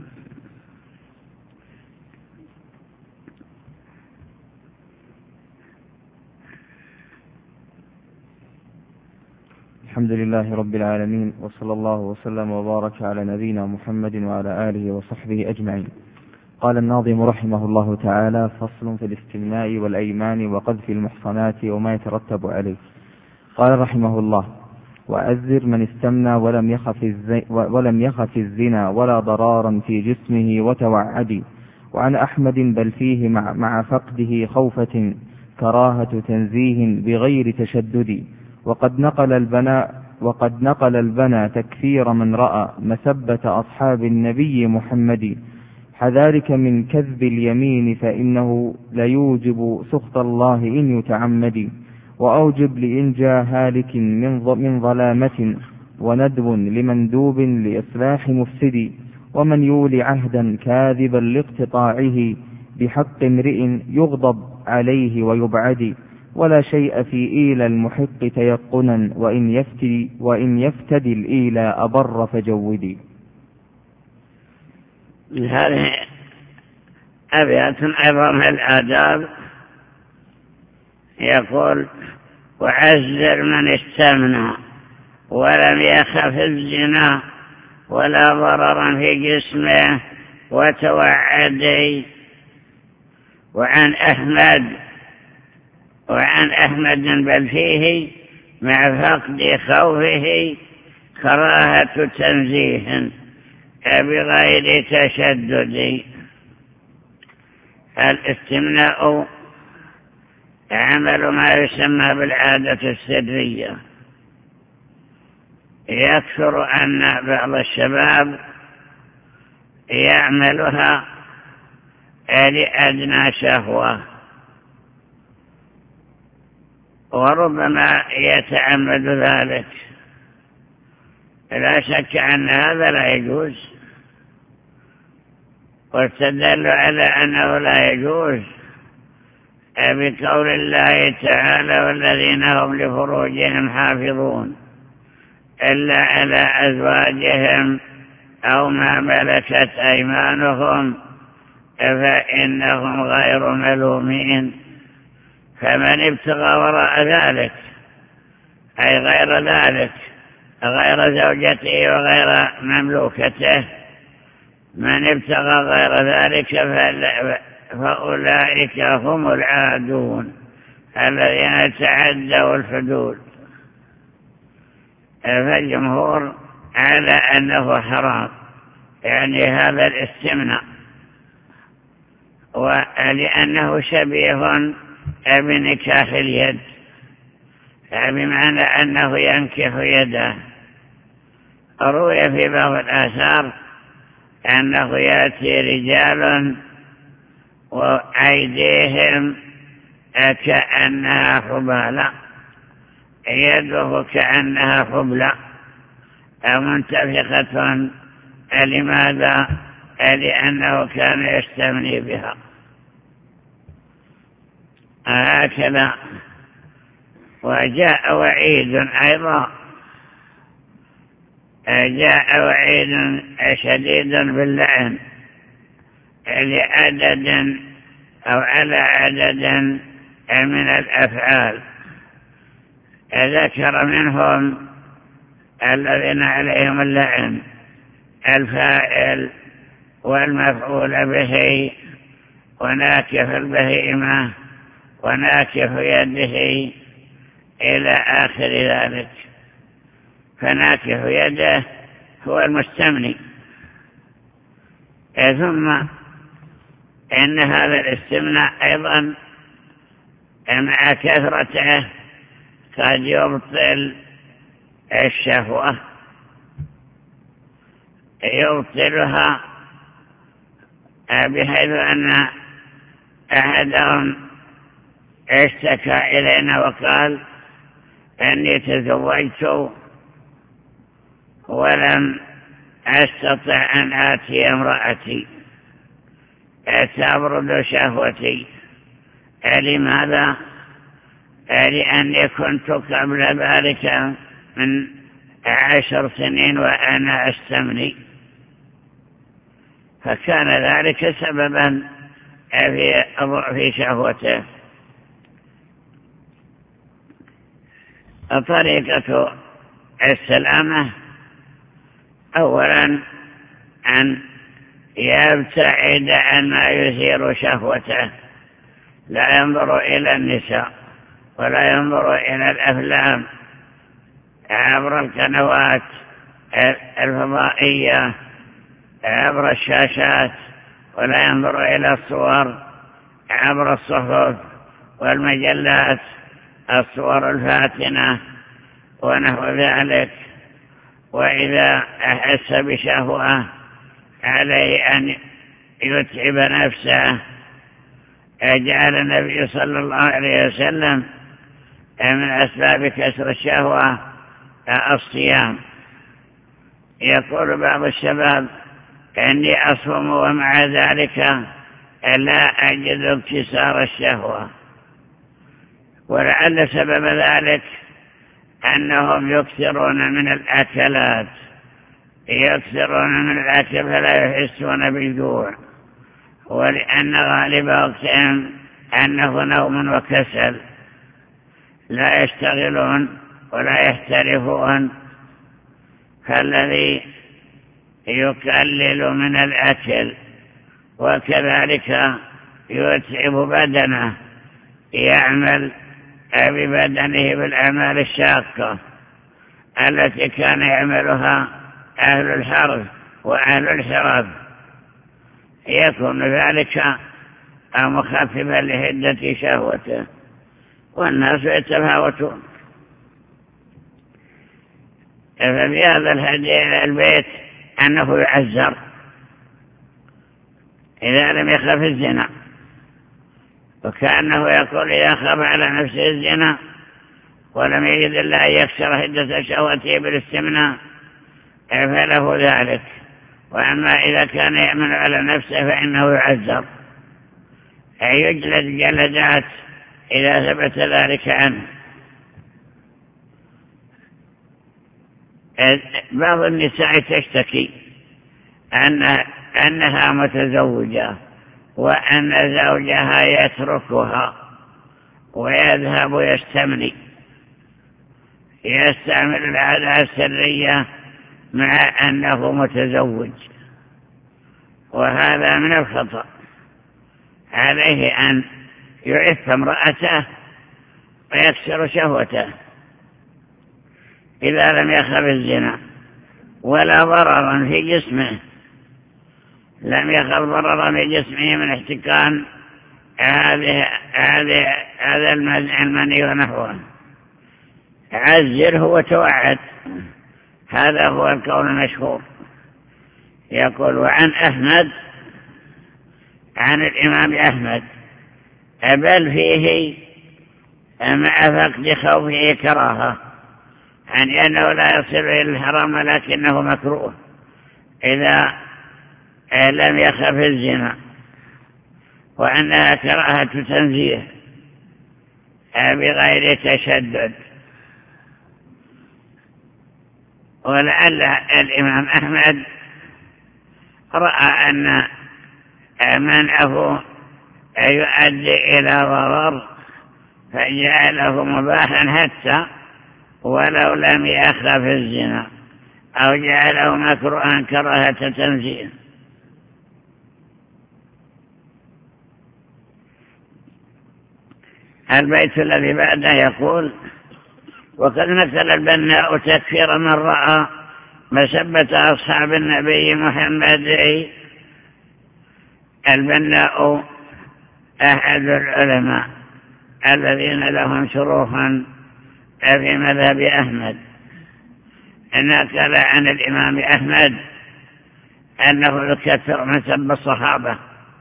Speaker 1: الحمد لله رب العالمين، وصلى الله وسلم وبارك على نبينا محمد وعلى آله وصحبه أجمعين. قال الناظم رحمه الله تعالى: فصل في الاستمناء والأيمان وقذف المحصنات وما يترتب عليه. قال رحمه الله: وأذر من استمنى ولم يخف, الزي ولم يخف الزنا ولا ضرارا في جسمه وتوعد. وعن أحمد بل فيه مع, مع فقده خوفة كراهة تنزيه بغير تشدد. وقد نقل البناء وقد نقل البنا تكفير من رأى مسبة أصحاب النبي محمد. حذارك من كذب اليمين فإنه ليوجب سخط الله إن يتعمد. وأوجب لإنجى هالك من ظلامة وندب لمندوب لإصلاح مفسد. ومن يولي عهدا كاذبا لاقتطاعه بحق امرئ يغضب عليه ويبعد. ولا شيء في إيل المحق تيقنا وإن يفتدي, وإن يفتدي الإيل أبر فجودي.
Speaker 2: هذه أبيات أيضا من الآداب. يقول: وعزر من استمنى ولم يخف الزنا ولا ضررا في جسمه وتوعدي. وعن أحمد وعن أحمد بل فيه مع فقد خوفه كراهة تنزيه بغير تشدد. الاستمناء عمل ما يسمى بالعادة السرية. يكثر أن بعض الشباب يعملها لأدنى شهوة، وربما يتعمد ذلك. لا شك أن هذا لا يجوز، واستدل على أنه لا يجوز بقول الله تعالى: والذين هم لفروجهم حافظون إلا على أزواجهم أو ما ملكت أيمانهم فإنهم غير ملومين. فمن ابتغى وراء ذلك أي غير ذلك، غير زوجته وغير مملوكته، من ابتغى غير ذلك فأولئك هم العادون الذين يتعدوا الحدود. فالجمهور على أنه حرام يعني هذا الاستمناء، ولأنه شبيه بنكاح اليد، بمعنى أنه ينكح يده. روي في بعض الآثار أنه يأتي رجال وأيديهم كأنها حبالة، يده كأنها حبلة منتفخة. لماذا؟ لأنه كان يستمني بها. هكذا. وجاء وعيد أيضا، جاء وعيد شديد باللعن لعدد أو على عدد من الأفعال، ذكر منهم الذين عليهم اللعن: الفاعل والمفعول به، وناكف البهيمة، وناكف يده، إلى آخر ذلك. فناكف يده هو المستمني. ثم إن هذا الاستمناء أيضا مع كثرته قد يبطل الشهوة، يبطلها بحيث أن أحدهم اشتكى إلينا وقال: أني تزوجت ولم أستطع أن آتي امرأتي، تبرد شهوتي. لماذا؟ لأني كنت قبل ذلك من عشر سنين وأنا أستمني، فكان ذلك سببا في ضعف شهوته. طريقة السلامة: أولا أن يبتعد عن ما يثير شهوته، لا ينظر إلى النساء ولا ينظر إلى الأفلام عبر القنوات الفضائية عبر الشاشات، ولا ينظر إلى الصور عبر الصحف والمجلات، الصور الفاتنة ونحو ذلك. وإذا أحس بشهوة عليه أن يتعب نفسه. جعل النبي صلى الله عليه وسلم من أسباب كسر الشهوة الصيام. يقول بعض الشباب: إني أصوم ومع ذلك لا أجد انكسار الشهوة. ولعل سبب ذلك أنهم يكثرون من الأكلات، يكثرون من الأكل فلا يحسون بالجوع، ولأن غالب وقتهم أنه نوم وكسل، لا يشتغلون ولا يحترفون. فالذي يقلل من الأكل وكذلك يتعب بدنه، يعمل ببدنه بالأعمال الشاقة التي كان يعملها أهل الحرث وأهل الحرث، يكون ذلك مخففا لحدة شهوته، والناس يتفاوتون. ففي هذا الهدي إلى البيت أنه يعزر إذا لم يخف الزنا، وكأنه يقول: إذا خاف على نفسه الزنا ولم يجد إلا أن يكسر حدة شهوته بالاستمناء فله ذلك. وأما إذا كان يأمن على نفسه فإنه يعزر، يجلد جلدات إذا ثبت ذلك عنه. بعض النساء تشتكي أن أنها متزوجة وأن زوجها يتركها ويذهب يستمني، يستعمل العادة السرية مع أنه متزوج، وهذا من الخطأ. عليه أن يعف امرأته ويكسر شهوته إذا لم يخف الزنا ولا ضرر في جسمه لم يخف ضررا لجسمه من احتكان هذه هذه هذا المني ونحوه. عزره وتوعد، هذا هو القول المشهور. يقول: وعن أحمد، عن الإمام أحمد، بل فيه مع فقد خوفه كراهة، يعني أنه لا يصل إلى الحرام لكنه مكروه إذا لم يخف الزنا، وأنها كراهة تنزيه بغير تشدد. ولعل الإمام أحمد رأى أن منعه يؤدي إلى ضرر فجعله مباحا حتى ولو لم يخف الزنا، أو جعله مكروها كراهة تنزيه. البيت الذي بعده يقول: وقد مثل البناء تكفير من رأى مسبة أصحاب النبي محمد. البناء أحد العلماء الذين لهم شروحا في مذهب أحمد، نقل عن الإمام أحمد أنه يكفر مسب الصحابة،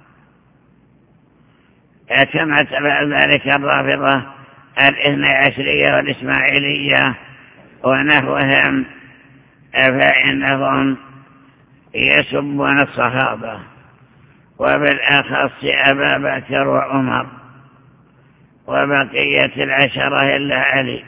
Speaker 2: كما تبع ذلك الرافضة الاثني عشرية والإسماعيلية ونحوهم، فإنهم يسبون الصحابة، وبالأخص أبا بكر وعمر وبقية العشرة إلا علي.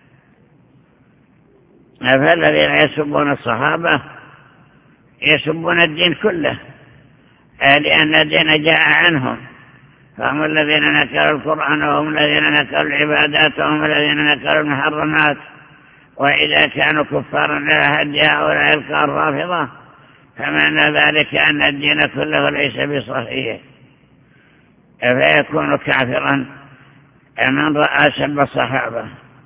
Speaker 2: فالذين يسبون الصحابة يسبون الدين كله، لأن الدين جاء عنهم، فهم الذين نكروا القرآن، وهم الذين نكروا العبادات، وهم الذين نكروا المحرمات. وإذا كانوا كفارا لا هدي هؤلاء الرافضة، فمعنى ذلك أن الدين كله ليس بصحيح، فيكون كافرا من رأى سب الصحابة.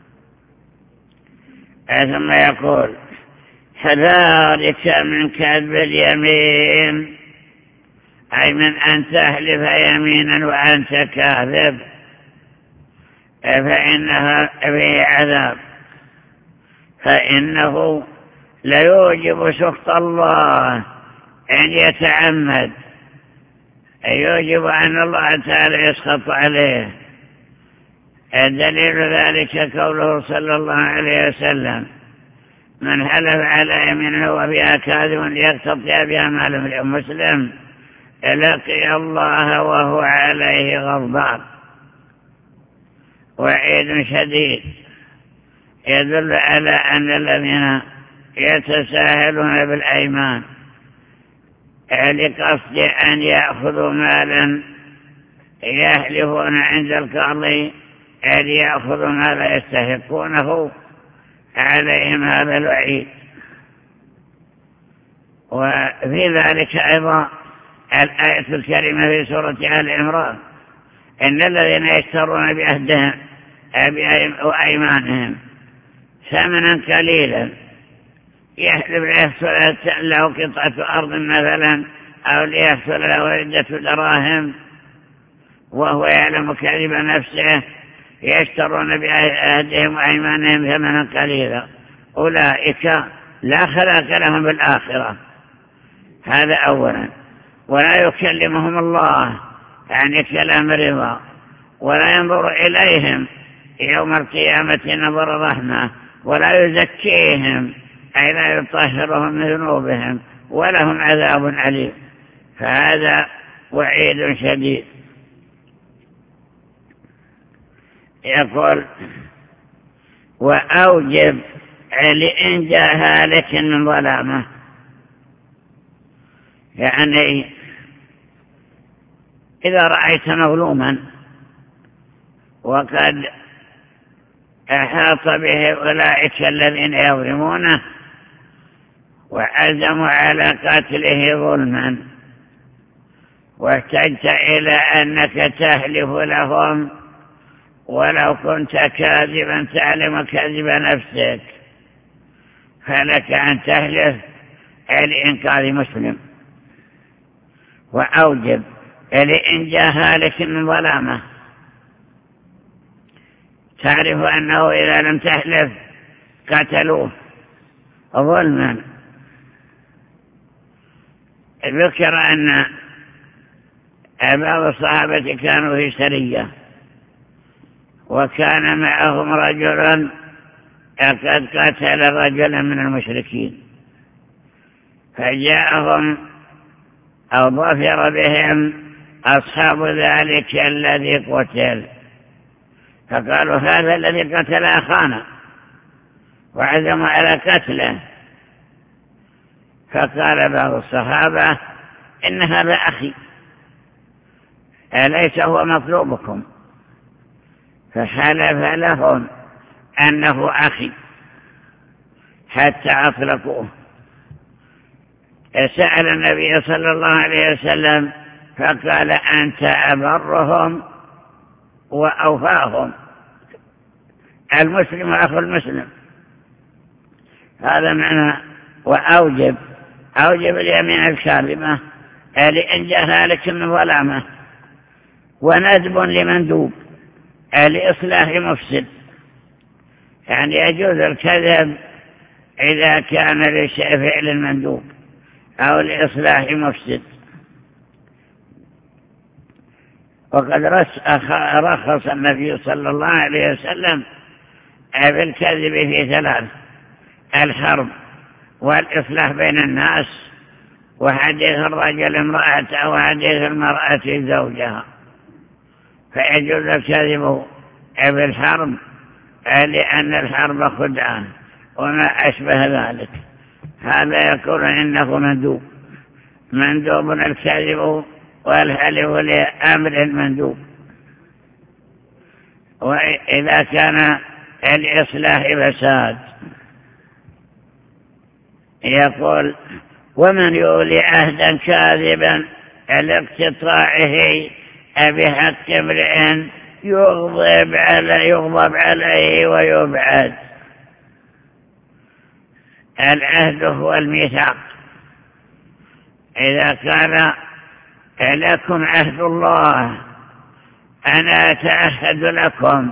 Speaker 2: ثم يقول: حذارك من كذب اليمين، أي من أن تحلف يمينا وأنت كاذب، فإنها به عذاب، فإنه ليوجب سخط الله أن يتعمد، يوجب أن الله تعالى يسخط عليه. الدليل ذلك قوله صلى الله عليه وسلم: من حلف على يمين هو بها كاذب ليقتطع بها مال امرئ مسلم لقي الله وهو عليه غضبان. وعيد شديد يدل على أن الذين يتساهلون بالأيمان لقصد أن يأخذوا مالا يحلفون عند القاضي أن يأخذوا ما لا يستحقونه، عليهم هذا الوعيد. وفي ذلك أيضا الآية الكريمة في سورة آل عمران: إن الذين يشترون بعهدهم وأيمانهم ثمنا قليلا يحلف ليحصل له قطعة أرض مثلا، أو ليحصل له عدة دراهم وهو يعلم كذب نفسه، يشترون بعهدهم وأيمانهم ثمنا قليلا، أولئك لا خلاق لهم بالآخرة. هذا أولا. ولا يكلمهم الله يعني كلام رضا، ولا ينظر إليهم يوم القيامة نظر رحمة، ولا يزكيهم أي لا يطهرهم من ذنوبهم، ولهم عذاب عليم. فهذا وعيد شديد. يقول: وأوجب لإنجاء هالك من ظلامه، يعني إذا رأيت مظلوما وقد أحاط به أولئك الذين يظلمونه وعزموا على قتله ظلما، واحتجت إلى أنك تحلف لهم ولو كنت كاذبا تعلم كذب نفسك، فلك أن تحلف لإنقاذ مسلم. وأوجب لإن جاء هالك من ظلامه. تعرف أنه إذا لم تحلف قتلوه ظلما. ذكر أن بعض الصحابة كانوا في سرية وكان معهم رجل قد قتل رجلا من المشركين، فجاءهم أو ظفر بهم أصحاب ذلك الذي قتل، فقالوا هذا الذي قتل أخانا، وعزموا على قتله. فقال بعض الصحابة إن هذا أخي أليس هو مطلوبكم؟ فحلف لهم أنه أخي حتى أطلقوه. سأل النبي صلى الله عليه وسلم فقال أنت أبرهم وأوفاهم، المسلم أخو المسلم. هذا معنى وأوجب أوجب اليمين الكاذبة لأن جاء ذلك من ظلامه، وندب لمندوب لإصلاح مفسد. يعني يجوز الكذب إذا كان لشيء فعل المندوب أو لإصلاح مفسد. وقد رخص النبي صلى الله عليه وسلم بالكذب في ثلاث: الحرب، والإصلاح بين الناس، وحديث الرجل امرأته، وحديث المرأة زوجها. فيجوز الكذب بالحرب لأن الحرب خدعة وما أشبه ذلك، هذا يقول إنه مندوب مندوب الكذب والحلف لأمر المندوب. وإذا كان الإصلاح فساد يقول ومن يولي عهدا كاذبا لاقتطاعه بحق امرئ يغضب عليه يغضب عليه ويبعد. العهد هو الميثاق. إذا كان لكم عهد الله أنا أتعهد لكم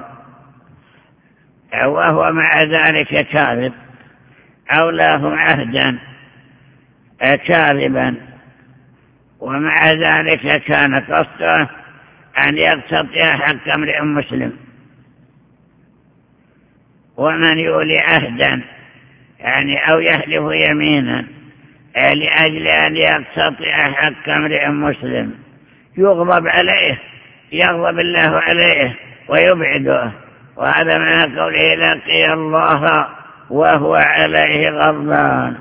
Speaker 2: وهو مع ذلك كاذب، أو لهم عهدا كاذبا ومع ذلك كان قصده أن يقتطع حق امرئ مسلم. ومن يولي عهدا يعني أو يحلف يمينا لأجل أن يقتطع حق امرئ مسلم يغضب عليه، يغضب الله عليه ويبعده. وهذا معنى قوله لقي الله وهو عليه غضبان.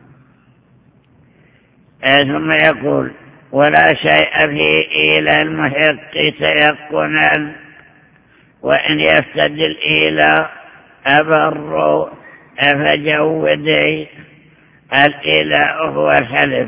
Speaker 2: ثم يقول ولا شيء في إيلاء المحق تيقنا، وإن يفتد الإيلاء أبر فجودي. الإيلاء هو الحلف.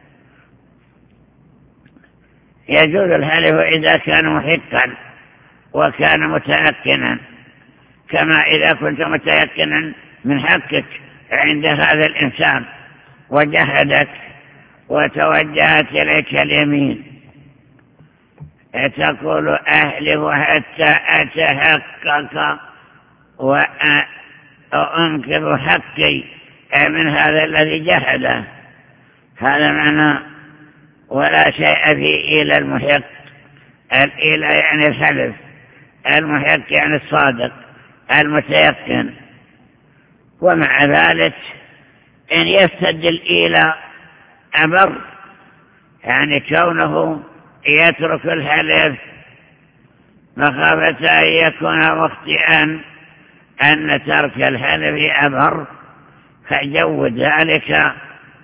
Speaker 2: يجوز الحلف إذا كان محقا وكان متيقنا، كما إذا كنت متيقنا من حقك عند هذا الإنسان وجهدك وتوجهت إليك اليمين، تقول أحلف حتى أتحقق وأنقذ حقي من هذا الذي جهده. هذا معنى ولا شيء في إيلاء المحق. الإيلاء يعني الحلف، المحق يعني الصادق المتيقن. ومع ذلك إن يفتد الإيلاء أبر، يعني كونه يترك الحلف مخافة أن يكون مخطئا أن ترك الحلف أبر، فجود ذلك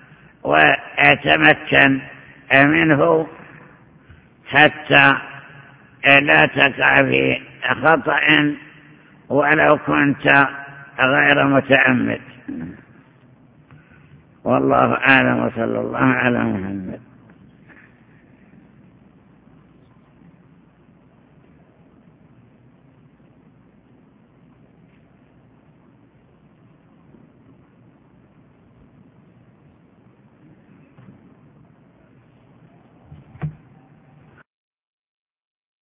Speaker 2: ويتمكن منه حتى لا تقع في خطأ ولو كنت غير متعمد. والله أعلم، وصلى الله على محمد.